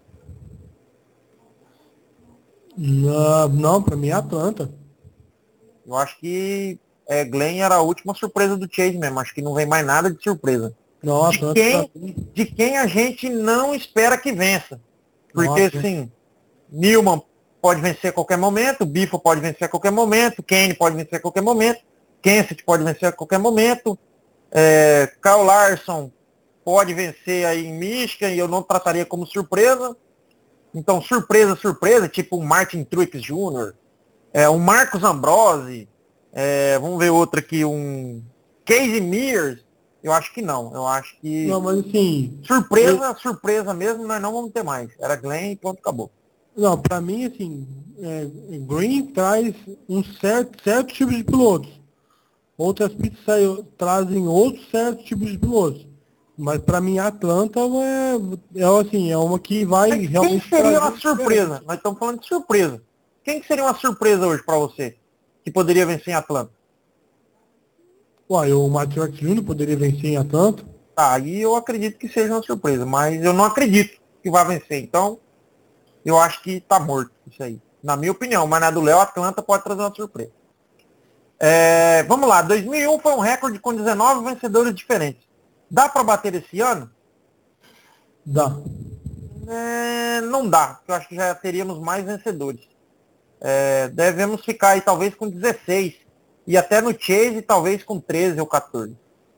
Não, para mim é Atlanta. Eu acho que Glen era a última surpresa do Chase mesmo, acho que não vem mais nada de surpresa. Não, Atlanta De quem a gente não espera que vença. Porque, Nossa. assim, Newman pode vencer a qualquer momento, Biffle pode vencer a qualquer momento, Kenny pode vencer a qualquer momento, Kenseth pode vencer a qualquer momento, Kyle Larson pode vencer aí em Michigan e eu não trataria como surpresa. Então, surpresa, tipo o Martin Truex Jr., um Marcos Ambrose, vamos ver outro aqui, um Casey Mears, eu acho que não. Eu acho que Não, mas assim... surpresa mesmo, nós não vamos ter mais. Era Glenn e pronto, acabou. Não, para mim, assim, Green traz um certo tipo de pilotos. Outras pistas trazem outros certos tipos de pilotos. Mas para mim, Atlanta assim, é uma que vai Quem realmente seria uma surpresa? Nós estamos falando de surpresa. Quem que seria uma surpresa hoje para você? Que poderia vencer em Atlanta? Uai, o Matheus Júnior poderia vencer em Atlanta. Tá, aí eu acredito que seja uma surpresa, mas eu não acredito que vai vencer. Então, eu acho que tá morto isso aí. Na minha opinião, mas na do Léo, Atlanta pode trazer uma surpresa. Vamos lá, 2001 foi um recorde com 19 vencedores diferentes. Dá para bater esse ano? Dá. Não dá, porque eu acho que já teríamos mais vencedores. Devemos ficar aí talvez com 16. E até no Chase talvez com 13 ou 14.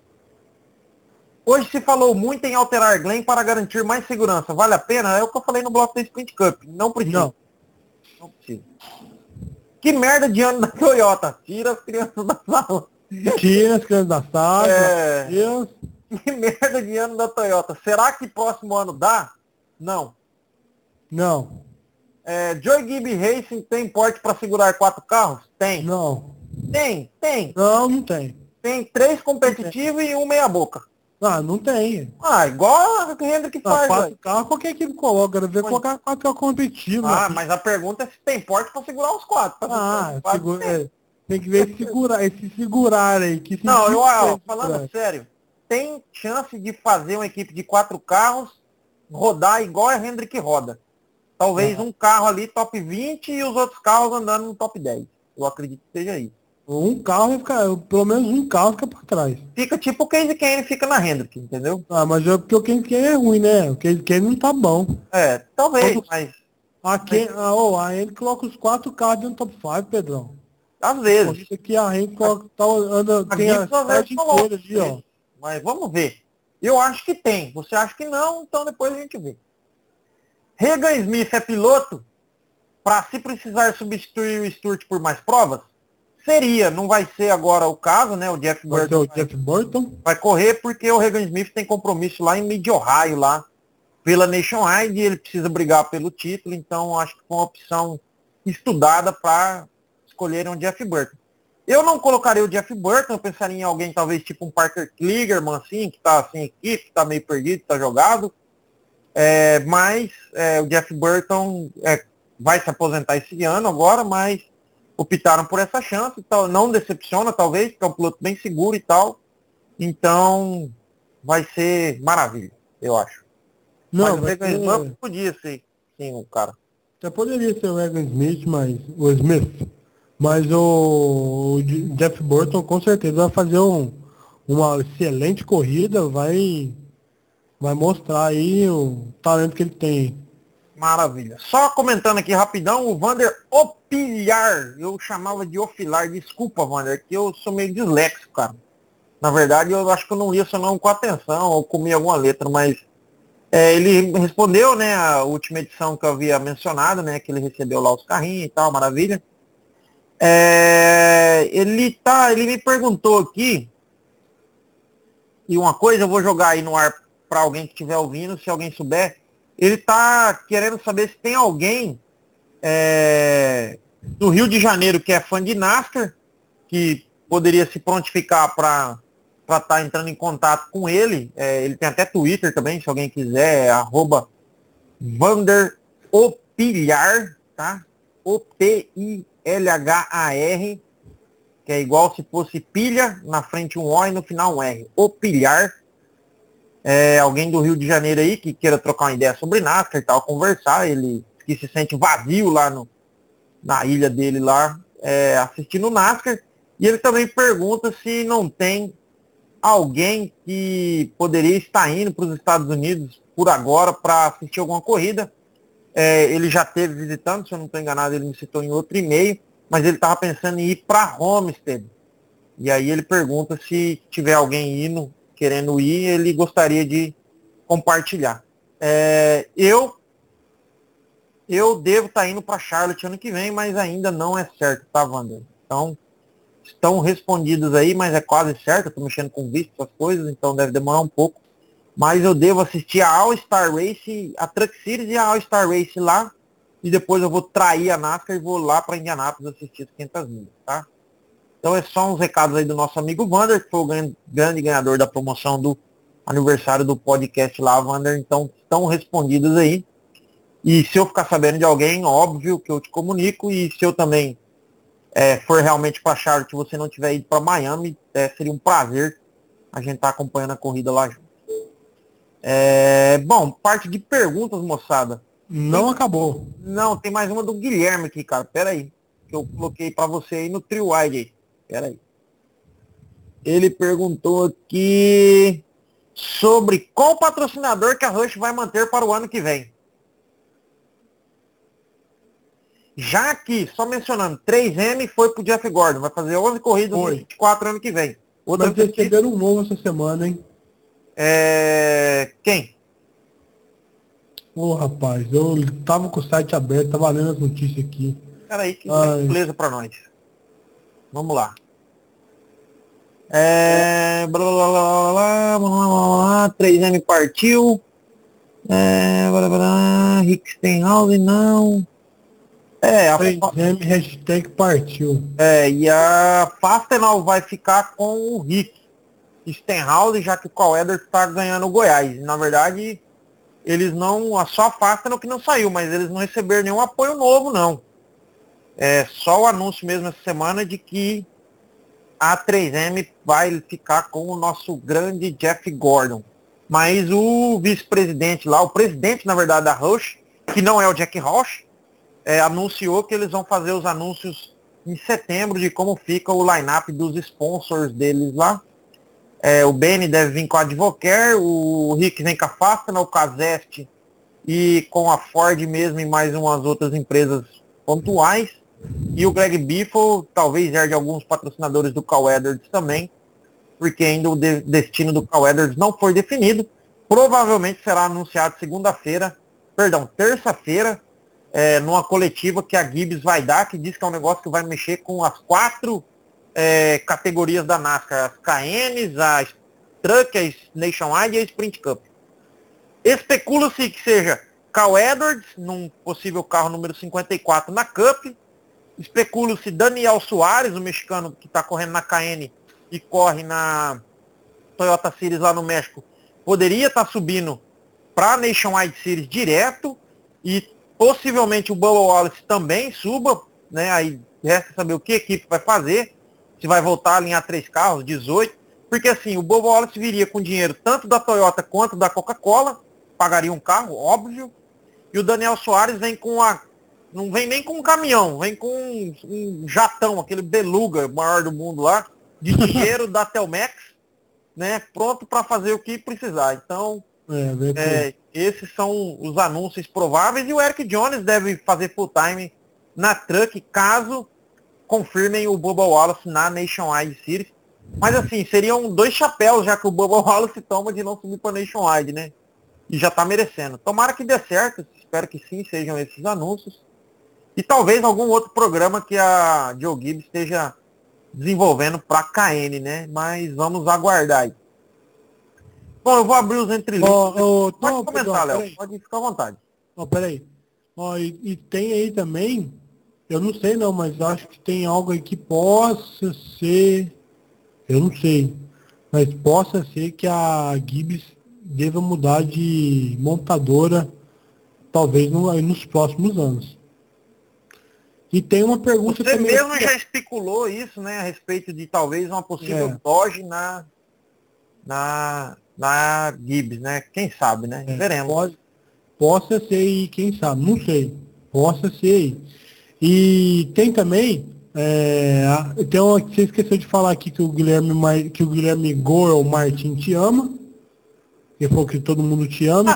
Hoje se falou muito em alterar Glen para garantir mais segurança. Vale a pena? É o que eu falei no bloco da Sprint Cup. Não precisa. Não precisa. Que merda de ano da Toyota. Tira as crianças da sala. Tira as crianças da sala. Que merda de ano da Toyota. Será que próximo ano dá? Não. Não. Joy Gibb Racing tem porte para segurar 4 carros? Tem. Não. Tem. Não tem. Tem 3 competitivos e 1 meia boca. Não tem. Igual a Hendrick faz. 4 carros, qualquer equipe coloca. Deve colocar 4 carros competitivos. Mas a pergunta é se tem porte para segurar os 4. Tem que ver se segurar aí. Falando sério, tem chance de fazer uma equipe de 4 carros rodar igual a Hendrick roda. Talvez um carro ali top 20 e os outros carros andando no top 10. Eu acredito que seja isso. Pelo menos um carro fica para trás. Fica tipo o Casey Kenny fica na Hendrick, entendeu? Mas é porque o Casey Kenny é ruim, né? O Casey Kenny não tá bom. Talvez, mas... A Hendrick coloca os 4 carros dentro do top 5, Pedrão. Às vezes. Isso aqui a Hendrick anda... Tem a sete inteira ali, ó. Mas vamos ver. Eu acho que tem. Você acha que não, então depois a gente vê. Regan Smith é piloto para, se precisar substituir o Stewart por mais provas? Seria, não vai ser agora o caso, né? O Jeff Burton vai correr porque o Regan Smith tem compromisso lá em Mid-Ohio, lá pela Nationwide, e ele precisa brigar pelo título, então acho que foi uma opção estudada para escolherem o Jeff Burton. Eu não colocaria o Jeff Burton, eu pensaria em alguém talvez tipo um Parker Kligerman, assim, que tá sem equipe, que tá meio perdido, tá jogado. Mas o Jeff Burton vai se aposentar esse ano agora, mas optaram por essa chance, então não decepciona talvez, porque é um piloto bem seguro e tal. Então vai ser maravilha, eu acho. Não, Mas o Egan Smith podia ser, sim, o cara. até poderia ser o Egan Smith, o Smith, mas o Jeff Burton com certeza vai fazer uma excelente corrida, vai mostrar aí o talento que ele tem. Maravilha. Só comentando aqui rapidão, o Vander Opilhar, eu chamava de Ofilar, desculpa, Vander, que eu sou meio disléxico, cara. Na verdade, eu acho que eu não li seu nome com atenção, ou comi alguma letra, mas ele respondeu, né, a última edição que eu havia mencionado, né, que ele recebeu lá os carrinhos e tal, maravilha. Ele me perguntou aqui, e uma coisa eu vou jogar aí no ar para alguém que estiver ouvindo, se alguém souber, ele tá querendo saber se tem alguém do Rio de Janeiro que é fã de NASCAR, que poderia se prontificar para estar entrando em contato com ele. Ele tem até Twitter também, se alguém quiser, @Vander Opilhar, tá? Opilhar, que é igual se fosse pilha, na frente um O e no final um R. Opilhar. Alguém do Rio de Janeiro aí que queira trocar uma ideia sobre NASCAR e tal, conversar, ele que se sente vazio lá na ilha dele lá, assistindo NASCAR. E ele também pergunta se não tem alguém que poderia estar indo para os Estados Unidos por agora para assistir alguma corrida. Ele já esteve visitando, se eu não estou enganado, ele me citou em outro e-mail, mas ele estava pensando em ir para Homestead. E aí ele pergunta se tiver alguém indo, querendo ir, ele gostaria de compartilhar. Eu devo estar indo para Charlotte ano que vem, mas ainda não é certo, tá, Wander? Então, estão respondidos aí, mas é quase certo, eu estou mexendo com visto, essas coisas, então deve demorar um pouco. Mas eu devo assistir a All-Star Race, a Truck Series e a All-Star Race lá, e depois eu vou trair a NASCAR e vou lá para Indianápolis assistir as 500 milhas, tá? Então é só uns recados aí do nosso amigo Wander, que foi o grande ganhador da promoção do aniversário do podcast lá, Wander. Então estão respondidos aí. E se eu ficar sabendo de alguém, óbvio que eu te comunico. E se eu também for realmente para Charlotte, que você não tiver ido para Miami, seria um prazer a gente estar acompanhando a corrida lá junto. Bom, parte de perguntas, moçada. Não acabou. Não, tem mais uma do Guilherme aqui, cara. Pera aí. Que eu coloquei para você aí no Trio Wide aí. Pera aí. Ele perguntou aqui sobre qual patrocinador que a Rush vai manter para o ano que vem. Já que, só mencionando, 3M foi pro Jeff Gordon, vai fazer 11 corridas no 24 ano que vem. Outra mas receberam um novo essa semana, hein? Quem? Rapaz, eu tava com o site aberto, tava lendo as notícias aqui. Peraí, que beleza pra nós. Vamos lá. Blá, blá, blá, blá, blá, 3M partiu. Rick Stenhouse não. A 3M hashtag partiu. E a Fastenal vai ficar com o Rick Stenhouse, já que o Coeder está ganhando o Goiás. Na verdade, eles não. Só a Fastenal que não saiu, mas eles não receberam nenhum apoio novo, não. Só o anúncio mesmo essa semana de que a 3M vai ficar com o nosso grande Jeff Gordon. Mas o vice-presidente lá, o presidente, na verdade, da Rush, que não é o Jack Roush, anunciou que eles vão fazer os anúncios em setembro de como fica o line-up dos sponsors deles lá. O Benny deve vir com a Advocare, o Rick vem com a Fastenal, o Cazeste e com a Ford mesmo e mais umas outras empresas pontuais. E o Greg Biffle talvez herde alguns patrocinadores do Cal Edwards também, porque ainda o destino do Cal Edwards não foi definido. Provavelmente será anunciado terça-feira, numa coletiva que a Gibbs vai dar, que diz que é um negócio que vai mexer com as 4 categorias da NASCAR, as KNs, a Truck, a Nationwide e a Sprint Cup. Especula-se que seja Cal Edwards, num possível carro número 54 na Cup. Especula-se Daniel Suárez, o mexicano que está correndo na KN e corre na Toyota Series lá no México, poderia estar subindo para a Nationwide Series direto, e possivelmente o Bubba Wallace também suba, né? Aí Resta saber o que a equipe vai fazer, se vai voltar a alinhar 3 carros, 18, porque assim, o Bubba Wallace viria com dinheiro tanto da Toyota quanto da Coca-Cola, pagaria um carro, óbvio, e o Daniel Soares vem com não vem nem com um caminhão, vem com um jatão, aquele beluga maior do mundo lá, de dinheiro da Telmex, né, pronto para fazer o que precisar. Então, esses são os anúncios prováveis, e o Eric Jones deve fazer full time na Truck, caso confirmem o Bubba Wallace na Nationwide Series. Mas assim, seriam 2 chapéus já que o Bubba Wallace toma de não subir para Nationwide, né? E já tá merecendo. Tomara que dê certo, espero que sim, sejam esses anúncios. E talvez algum outro programa que a Joe Gibbs esteja desenvolvendo para KN, né? Mas vamos aguardar aí. Bom, eu vou abrir os entrelinhas. Pode começar, Léo. Pode ficar à vontade. Peraí. E tem aí também, eu não sei não, mas acho que tem algo aí que possa ser, eu não sei, mas possa ser que a Gibbs deva mudar de montadora, talvez nos próximos anos. E tem uma pergunta Você também. Você mesmo já especulou isso, né, a respeito de talvez uma possível Dodge na Gibbs, né? Quem sabe, né? Veremos. Possa ser aí, quem sabe, não sei. Possa ser aí. E tem também, você esqueceu de falar aqui que o Guilherme Goel Martin te ama. Ele falou que todo mundo te ama.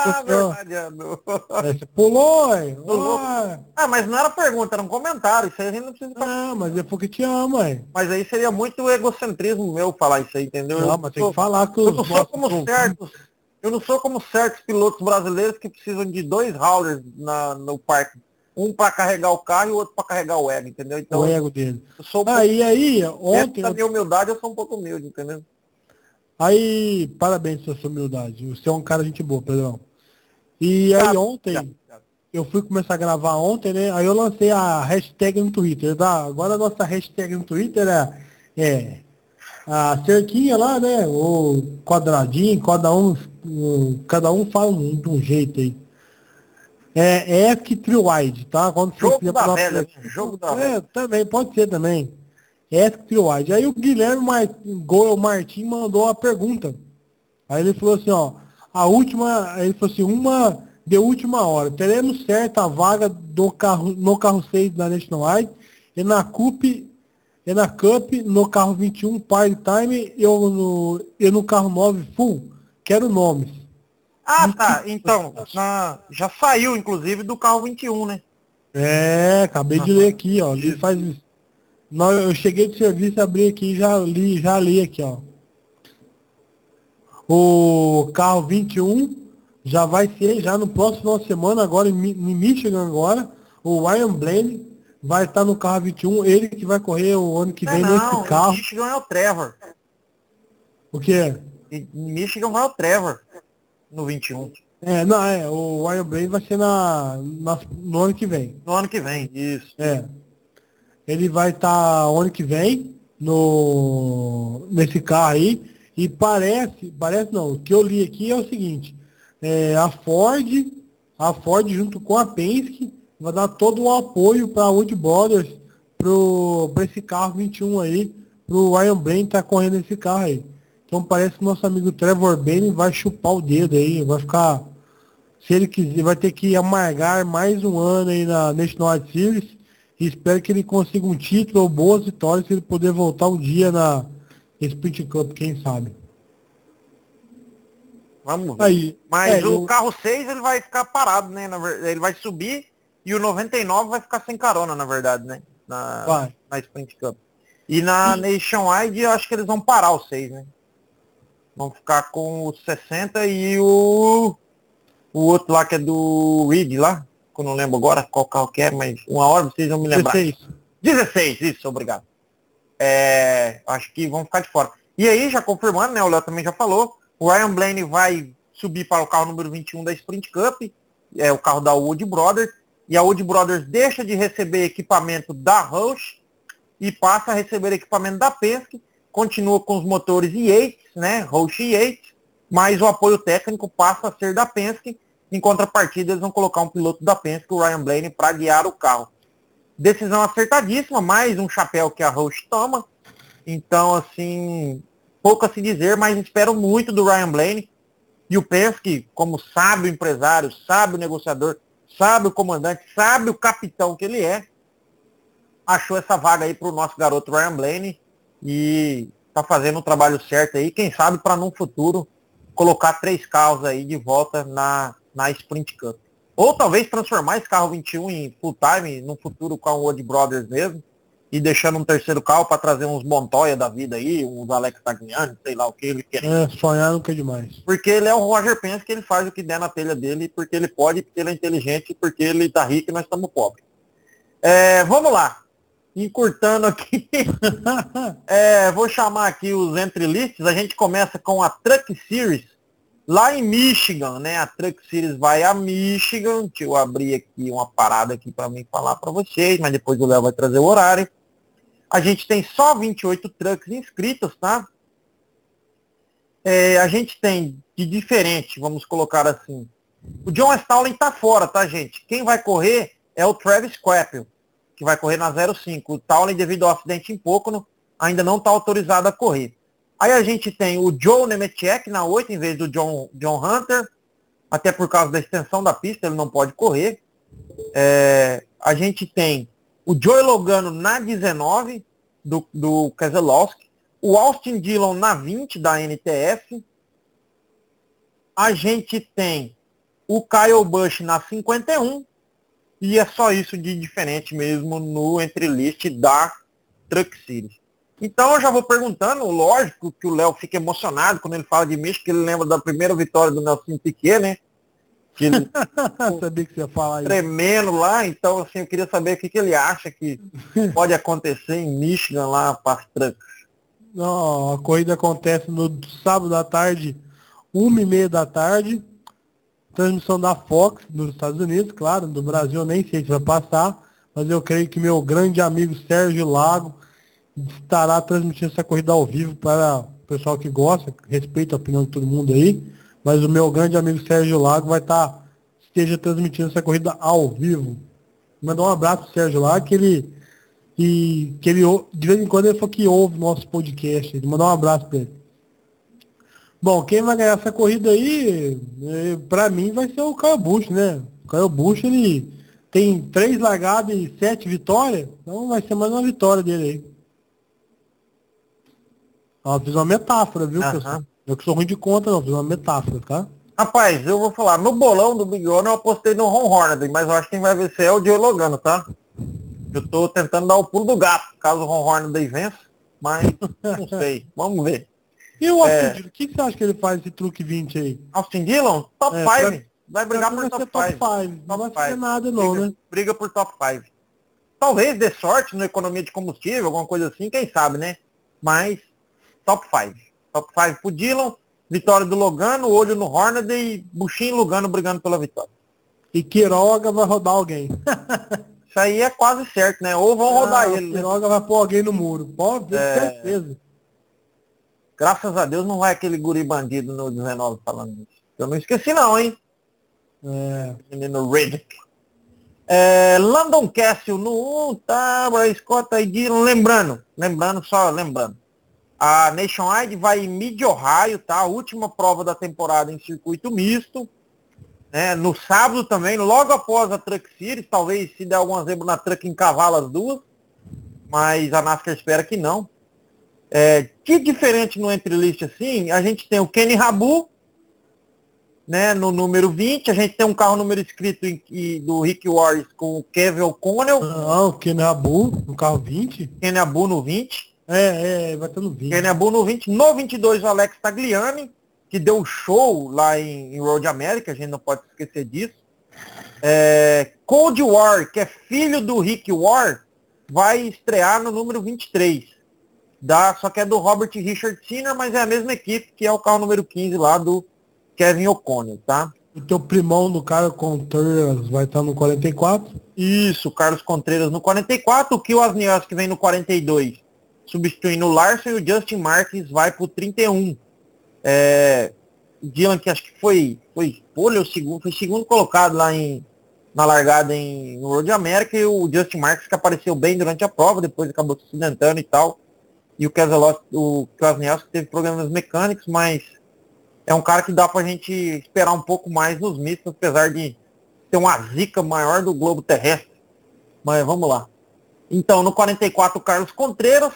Você pulou, hein? Mas não era pergunta, era um comentário. Isso aí a gente não precisa falar. Mas ele falou que te ama, hein? Mas aí seria muito egocentrismo meu falar isso aí, entendeu? Não, mas tem que falar que eu não sou como certos pilotos brasileiros que precisam de 2 haulers no parque. Um para carregar o carro e o outro para carregar o ego, entendeu? Então, o ego dele. Eu sou ontem... Da minha humildade, eu sou um pouco humilde, entendeu? Aí, parabéns pela sua humildade. Você é um cara de gente boa, Pedrão. E aí ontem, eu fui começar a gravar ontem, né? Aí eu lancei a hashtag no Twitter. Agora a nossa hashtag no Twitter é a cerquinha lá, né? O quadradinho, cada um fala de um jeito aí. É Epic Triwide, tá? Quando você jogo da velha, jogo da velha. Também, pode ser também. Epic Triwide. Aí o Guilherme Goel Martin mandou a pergunta. Aí ele falou assim, ó, ele falou assim, uma de última hora. Teremos certa a vaga no carro 6 da Nationwide e na Cup no carro 21 part-time e no carro 9 full. Quero nomes. Tá. Então, já saiu, inclusive, do carro 21, né? Acabei de ler aqui, ó. Eu cheguei de serviço, abri aqui e já li aqui, ó. O carro 21 já vai ser, já no próximo final de semana, agora em Michigan agora, o Ryan Blaney vai estar no carro 21, ele que vai correr o ano que vem nesse carro. Em Michigan é o Trevor. O quê? Em Michigan vai o Trevor, no 21. O Ryan Blaney vai ser no ano que vem. No ano que vem, isso. Ele vai estar o ano que vem nesse carro aí. E parece não, o que eu li aqui é o seguinte, a Ford junto com a Penske vai dar todo o apoio para a Wood Brothers para esse carro 21 aí, pro Ryan Blaney tá correndo esse carro aí. Então parece que nosso amigo Trevor Blaney vai chupar o dedo aí, vai ficar, se ele quiser, vai ter que amargar mais um ano aí na National Series, e espero que ele consiga um título ou boas vitórias, se ele poder voltar um dia na Sprint Cup, quem sabe. Vamos ver. Aí, mas o carro 6 ele vai ficar parado, né? Ele vai subir e o 99 vai ficar sem carona, na verdade, né? Na Sprint Cup. E na Nationwide eu acho que eles vão parar o 6, né? Vão ficar com o 60 e o outro lá que é do Reed lá, que eu não lembro agora qual carro que é, mas uma hora vocês vão me lembrar. 16, isso, obrigado. Acho que vão ficar de fora. E aí, já confirmando, né, o Léo também já falou, o Ryan Blaney vai subir para o carro número 21 da Sprint Cup, o carro da Wood Brothers, e a Wood Brothers deixa de receber equipamento da Roush e passa a receber equipamento da Penske, continua com os motores Yates, né, Roush e Yates, mas o apoio técnico passa a ser da Penske. Em contrapartida, eles vão colocar um piloto da Penske, o Ryan Blaney, para guiar o carro. decisão acertadíssima, mais um chapéu que a Roush toma. Então, assim, pouco a se dizer, mas espero muito do Ryan Blaney. E o Penske, como sabe o empresário, sabe o negociador, sabe o comandante, sabe o capitão que ele é, achou essa vaga aí para o nosso garoto Ryan Blaney e tá fazendo o trabalho certo aí, quem sabe para num futuro colocar 3 carros aí de volta na Sprint Cup. Ou talvez transformar esse carro 21 em full time no futuro com a Wood Brothers mesmo, e deixando um terceiro carro para trazer uns Montoya da vida aí, uns Alex Tagliani, sei lá o que ele quer. Sonhar nunca é demais. Porque ele é o Roger Penske, que ele faz o que der na telha dele, porque ele pode, porque ele é inteligente, porque ele tá rico e nós estamos pobres. Vamos lá. Encurtando aqui. Vou chamar aqui os entry lists. A gente começa com a Truck Series, lá em Michigan, né? A Truck Series vai a Michigan. Deixa eu abrir aqui uma parada aqui para mim falar para vocês, mas depois o Léo vai trazer o horário. A gente tem só 28 trucks inscritos, tá? A gente tem de diferente, vamos colocar assim. O John Stallings tá fora, tá, gente? Quem vai correr é o Travis Quapple, que vai correr na 05. O Stallings, devido ao acidente em Pocono, ainda não está autorizado a correr. Aí a gente tem o Joe Nemechek na 8, em vez do John Hunter, até por causa da extensão da pista, ele não pode correr. A gente tem o Joey Logano na 19, do Keselowski, o Austin Dillon na 20, da NTF. A gente tem o Kyle Busch na 51, e é só isso de diferente mesmo no entry list da Truck Series. Então eu já vou perguntando, lógico que o Léo fica emocionado quando ele fala de Michigan, que ele lembra da primeira vitória do Nelson Piquet, né? Que ele sabia que você ia falar isso. Tremendo lá, então assim, eu queria saber o que ele acha que pode acontecer em Michigan lá para as trucks. Não, a corrida acontece no sábado à tarde, 1h30 da tarde. Transmissão da Fox nos Estados Unidos, claro, do Brasil eu nem sei se vai passar, mas eu creio que meu grande amigo Sérgio Lago estará transmitindo essa corrida ao vivo para o pessoal que gosta, respeita a opinião de todo mundo aí, mas o meu grande amigo Sérgio Lago esteja transmitindo essa corrida ao vivo. Mandar um abraço pro Sérgio Lago, que ele de vez em quando ele falou que ouve nosso podcast, ele mandar um abraço para ele. Bom, quem vai ganhar essa corrida aí, pra mim, vai ser o Kyle Busch, né? O Kyle Busch, ele tem 3 largadas e 7 vitórias, então vai ser mais uma vitória dele aí. Ó, fiz uma metáfora, viu, pessoal? Eu que sou ruim de conta, não, fiz uma metáfora, tá? Rapaz, eu vou falar, no bolão do Big One eu apostei no Ron Hornaday, mas eu acho que quem vai vencer é o Joey Logano, tá? Eu tô tentando dar o pulo do gato, caso o Ron Hornaday vença, mas não sei, vamos ver. E o Austin Dillon, o que você acha que ele faz esse truque 20 aí? Austin Dillon? Top 5. Vai brigar por top 5. Não vai ser nada não, né? Briga por top 5. Talvez dê sorte na economia de combustível, alguma coisa assim, quem sabe, né? Mas top 5. Top 5 pro Dillon, vitória do Logano, olho no Hornaday e Buchinho e Logano brigando pela vitória. E Quiroga vai rodar alguém. Isso aí é quase certo, né? Ou vão rodar ele. Quiroga vai pôr alguém no muro. Pode ter certeza. Graças a Deus não vai aquele guri bandido no 19 falando isso. Eu não esqueci não, hein? Menino Riddick. Landon Cassill no 1, tá? Scott aí, Dillon. Lembrando. A Nationwide vai em Mid-Ohio, tá? A última prova da temporada em circuito misto. No sábado também, logo após a Truck Series. Talvez se der alguma zebra na Truck encavale as duas. Mas a NASCAR espera que não. Que diferente no entry list assim, a gente tem o Kenny Rabu, né, no número 20, a gente tem um carro número escrito do Rick Warris com o Kevin O'Connell. O Kenny Rabu no carro 20? Kenny Rabu no 20. Vai ter no 20. Kenny Rabu no 20. No 22 o Alex Tagliani, que deu um show lá em Road America, a gente não pode esquecer disso. Cold War, que é filho do Rick War, vai estrear no número 23. Só que é do Robert Richard Sinner, mas é a mesma equipe, que é o carro número 15 lá do Kevin O'Connell, tá? O teu primão do Carlos Contreras vai estar no 44? Isso, Carlos Contreras no 44, o Kyle Wozniacki que vem no 42, substituindo o Larson, e o Justin Marques vai pro 31. Dylan, que acho que foi segundo colocado lá em na largada no Road America, e o Justin Marks, que apareceu bem durante a prova, depois acabou se acidentando e tal. E o Keselowski teve problemas mecânicos, mas é um cara que dá pra gente esperar um pouco mais nos mistos, apesar de ter uma zica maior do globo terrestre. Mas vamos lá. Então, no 44, o Carlos Contreras.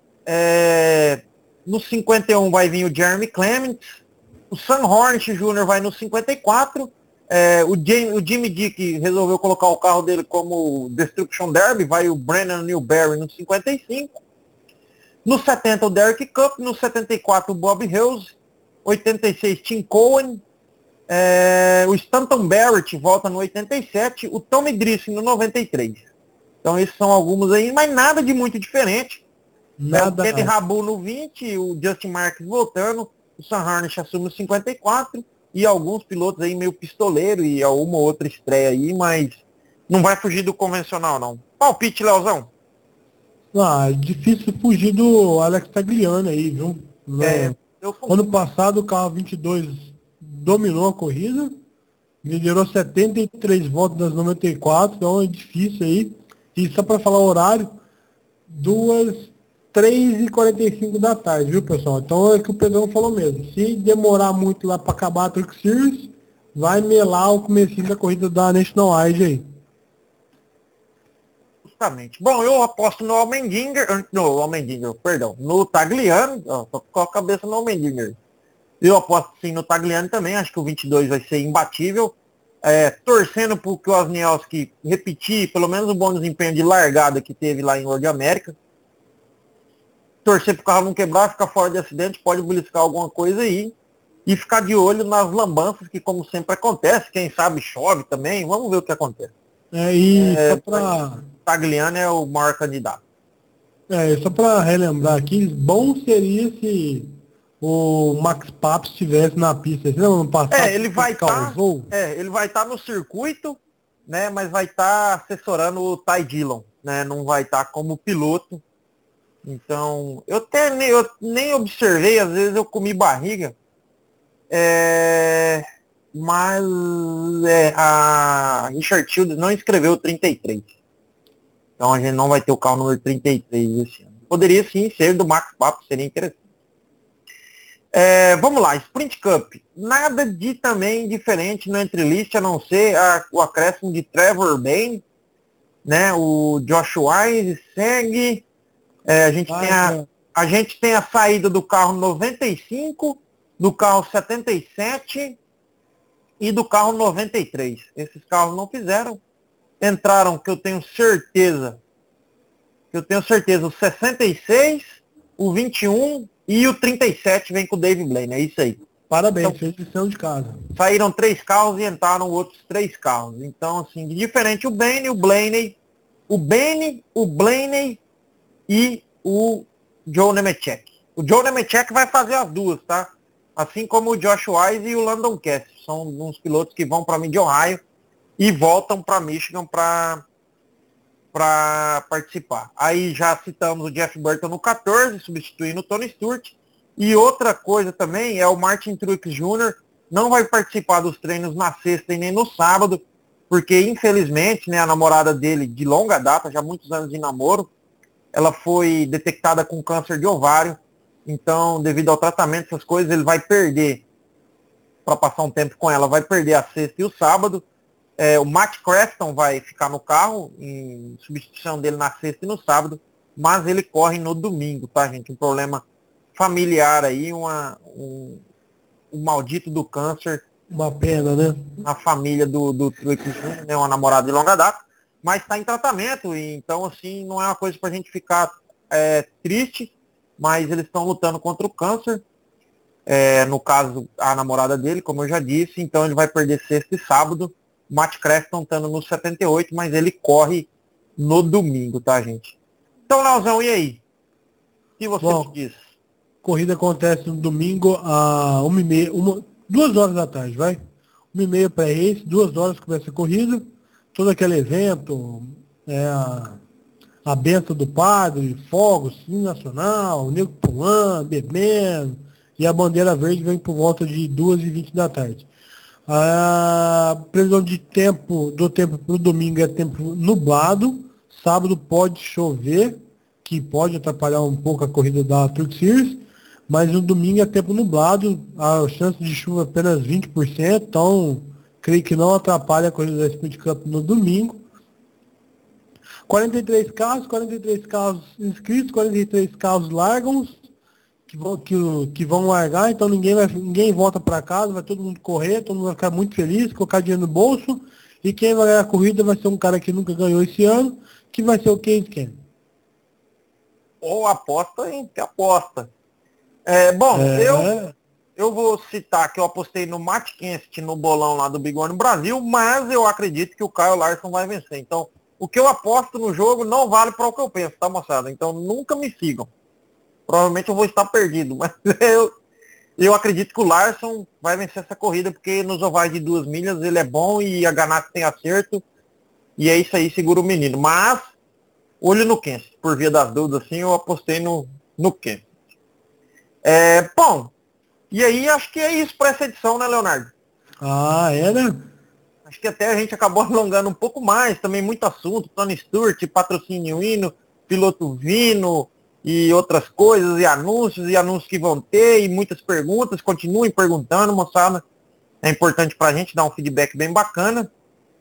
No 51 vai vir o Jeremy Clements. O Sam Hornish Jr. vai no 54. O Jimmy Dick resolveu colocar o carro dele como Destruction Derby. Vai o Brandon Newberry no 55. No 70, o Derek Cup. No 74, o Bob Hughes. 86, Tim Cohen. O Stanton Barrett volta no 87. O Tommy Grissom no 93. Então esses são alguns aí, mas nada de muito diferente. O Kenny Rabu no 20, o Justin Marks voltando, o Sam Hornish assume no 54, e alguns pilotos aí meio pistoleiro e uma ou outra estreia aí, mas não vai fugir do convencional não. Palpite, Leozão? É difícil fugir do Alex Tagliani aí, viu? Ano passado o carro 22 dominou a corrida, liderou 73 voltas das 94, então é difícil aí. E só para falar o horário, 3h45 da tarde, viu, pessoal? Então é o que o Pedrão falou mesmo. Se demorar muito lá para acabar a Truck Series, vai melar o comecinho da corrida da National Wide aí. Justamente. Bom, eu aposto no no Tagliani, tô com a cabeça no Allmendinger. Eu aposto sim no Tagliani também, acho que o 22 vai ser imbatível. Torcendo para o Wozniacki repetir pelo menos o bom desempenho de largada que teve lá em Road America. Torcer para o carro não quebrar, ficar fora de acidente, pode beliscar alguma coisa aí. E ficar de olho nas lambanças, que como sempre acontece, quem sabe chove também, vamos ver o que acontece. Tagliani é o maior candidato. Só para relembrar aqui, bom seria se o Max Papp estivesse na pista. Você não passar, ele vai estar no circuito, né, mas vai estar assessorando o Ty Dillon, né, não vai estar como piloto. Então, eu nem observei, às vezes eu comi barriga, mas a Richard Childress não escreveu 33. Então a gente não vai ter o carro número 33 esse ano. Poderia sim ser do Max Papp, seria interessante. Vamos lá, Sprint Cup. Nada de também diferente no Entrelist, a não ser o acréscimo de Trevor Bayne, né? O Josh Wise segue. A gente tem a saída do carro 95, do carro 77 e do carro 93. Esses carros não fizeram. Entraram, que eu tenho certeza, o 66, o 21 e o 37 vem com o Dave Blaney, é isso aí. Parabéns, então, fez lição de casa. Saíram 3 carros e entraram outros 3 carros. Então, assim, de diferente o Blaney e o Joe Nemechek. O Joe Nemechek vai fazer as duas, tá? Assim como o Josh Wise e o Landon Cass. São uns pilotos que vão para Mid-Ohio e voltam para Michigan para participar. Aí já citamos o Jeff Burton no 14, substituindo o Tony Stewart. E outra coisa também é o Martin Truex Jr. não vai participar dos treinos na sexta e nem no sábado, porque infelizmente, né, a namorada dele de longa data, já muitos anos de namoro, ela foi detectada com câncer de ovário. Então, devido ao tratamento, essas coisas, ele vai perder, para passar um tempo com ela, vai perder a sexta e o sábado. O Matt Crafton vai ficar no carro, em substituição dele na sexta e no sábado, mas ele corre no domingo, tá, gente? Um problema familiar aí, o maldito do câncer. Uma pena, né? Na família do Truex Jr., né? Uma namorada de longa data, mas está em tratamento, e então, assim, não é uma coisa para a gente ficar triste, mas eles estão lutando contra o câncer. No caso, a namorada dele, como eu já disse, então ele vai perder sexta e sábado. Matt Crafton estando no 78, mas ele corre no domingo, tá, gente? Então, Leozão, e aí? O que você me diz? Corrida acontece no domingo a 1h30, 2 horas da tarde, vai? 1h30 pré-race, 2 horas começa a corrida, todo aquele evento, a benção do padre, fogos, hino nacional, o nego pulando, bebendo, e a bandeira verde vem por volta de 2h20 da tarde. A previsão de tempo, do tempo para o domingo é tempo nublado. Sábado pode chover, que pode atrapalhar um pouco a corrida da Truck Series. Mas no domingo é tempo nublado, a chance de chuva é apenas 20%, então creio que não atrapalha a corrida da Sprint Cup no domingo. 43 carros inscritos, 43 carros largam, que vão largar, então ninguém volta para casa, vai todo mundo correr, todo mundo vai ficar muito feliz, colocar dinheiro no bolso, e quem vai ganhar a corrida vai ser um cara que nunca ganhou esse ano, que vai ser o Case Ken. Ou aposta entre aposta. Eu vou citar que eu apostei no Matt Kenseth no bolão lá do Big One Brasil, mas eu acredito que o Kyle Larson vai vencer. Então, o que eu aposto no jogo não vale para o que eu penso, tá, moçada? Então, nunca me sigam. Provavelmente eu vou estar perdido, mas eu acredito que o Larson vai vencer essa corrida, porque nos ovais de 2 milhas ele é bom e a Ganassi tem acerto, e é isso aí, segura o menino. Mas, olho no Kenseth, por via das dúvidas, assim, eu apostei no Kenseth. Bom, e aí acho que é isso para essa edição, né, Leonardo? Né? Acho que até a gente acabou alongando um pouco mais, também muito assunto, Tony Stewart, patrocínio hino, piloto Vino e outras coisas, e anúncios que vão ter, e muitas perguntas, continuem perguntando, moçada. É importante pra gente dar um feedback bem bacana.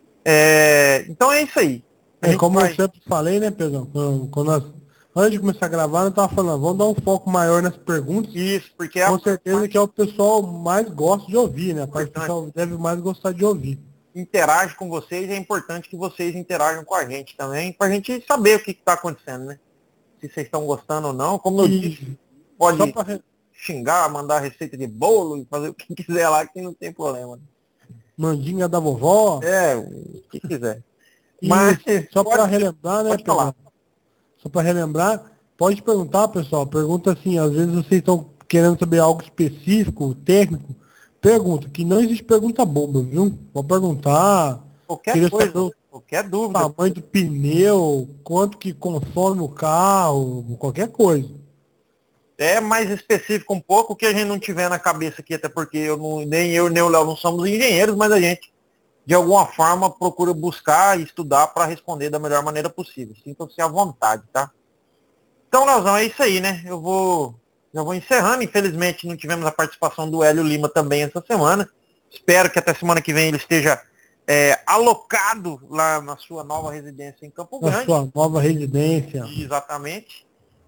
Então é isso aí. Como eu sempre falei, né, Pedro? Antes de começar a gravar, eu tava falando, vamos dar um foco maior nas perguntas. Isso, porque com certeza que é o pessoal mais gosta de ouvir, né? A parte que o pessoal deve mais gostar de ouvir. Interage com vocês, é importante que vocês interajam com a gente também, pra gente saber o que tá acontecendo, né? Se vocês estão gostando ou não. Como eu disse, pode xingar, mandar receita de bolo e fazer o que quiser lá, que não tem problema. Né? Mandinga da vovó. O que quiser. Mas só para relembrar, né, Pedro? Só para relembrar, pode perguntar, pessoal. Pergunta assim, às vezes vocês estão querendo saber algo específico, técnico. Pergunta, que não existe pergunta boba, viu? Pode perguntar. Qualquer coisa, qualquer dúvida. Tamanho do pneu, quanto que consome o carro, qualquer coisa. É mais específico um pouco, que a gente não tiver na cabeça aqui, até porque nem eu nem o Léo não somos engenheiros, mas a gente, de alguma forma, procura buscar e estudar para responder da melhor maneira possível. Sintam-se à vontade, tá? Então, Leozão, é isso aí, né? Já vou encerrando. Infelizmente, não tivemos a participação do Hélio Lima também essa semana. Espero que até semana que vem ele esteja alocado lá na sua nova residência em Campo Grande. Na sua nova residência. Exatamente.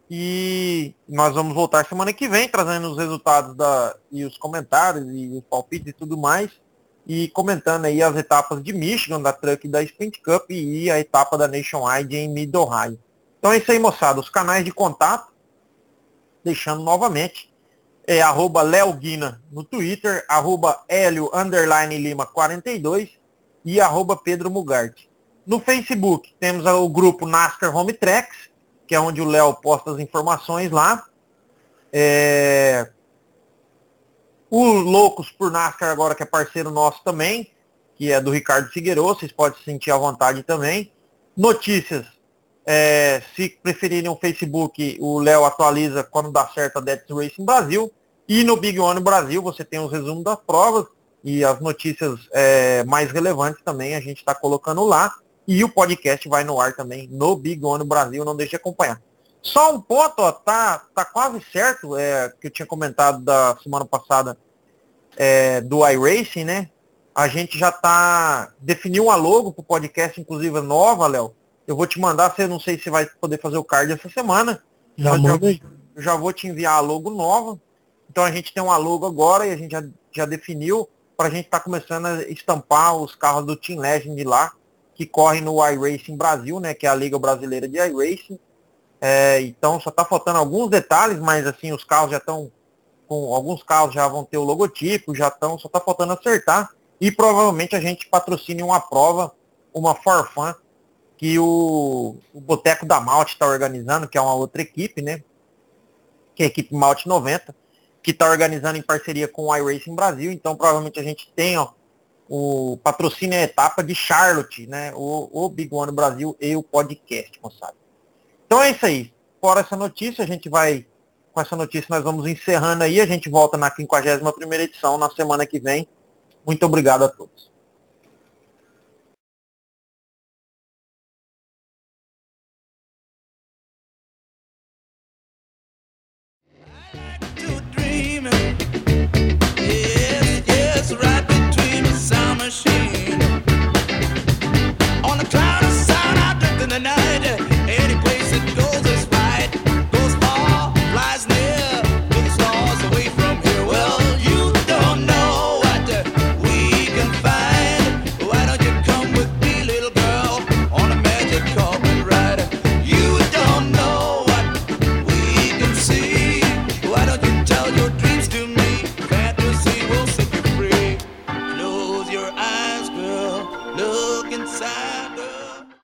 E nós vamos voltar semana que vem, trazendo os resultados e os comentários e os palpites e tudo mais. E comentando aí as etapas de Michigan, da Truck e da Sprint Cup e a etapa da Nationwide em Mid-Ohio. Então é isso aí, moçada. Os canais de contato, deixando novamente, @LeoGuina no Twitter, @Hélio_Lima42 e @Pedro Mugarte. No Facebook temos o grupo NASCAR Home Tracks, que é onde o Léo posta as informações lá. O Loucos por NASCAR agora, que é parceiro nosso também, que é do Ricardo Figueiredo, vocês podem se sentir à vontade também. Notícias, se preferirem o Facebook, o Léo atualiza quando dá certo a Death Racing Brasil. E no Big One Brasil você tem os resumos das provas e as notícias mais relevantes também a gente está colocando lá. E o podcast vai no ar também no Big One Brasil, não deixe de acompanhar. Só um ponto, ó, tá quase certo, que eu tinha comentado da semana passada do iRacing, né? A gente já definiu uma logo pro podcast, inclusive nova, Léo. Eu vou te mandar, não sei se vai poder fazer o card essa semana. Eu já vou te enviar a logo nova. Então a gente tem uma logo agora e a gente já definiu para a gente estar começando a estampar os carros do Team Legend lá, que corre no iRacing Brasil, né? Que é a Liga Brasileira de iRacing. Então só está faltando alguns detalhes, mas assim, os carros já estão alguns carros já vão ter o logotipo, só está faltando acertar. E provavelmente a gente patrocine uma prova, uma For Fun, que o Boteco da Malte está organizando, que é uma outra equipe, né? Que é a equipe Malte 90, que está organizando em parceria com o iRacing Brasil. Então provavelmente a gente tem o patrocínio a etapa de Charlotte, né? O Big One Brasil e o podcast, moçada. Então é isso aí. Fora essa notícia, com essa notícia nós vamos encerrando aí. A gente volta na 51ª edição na semana que vem Muito obrigado a todos. On the cloud of sound, I drift in the night.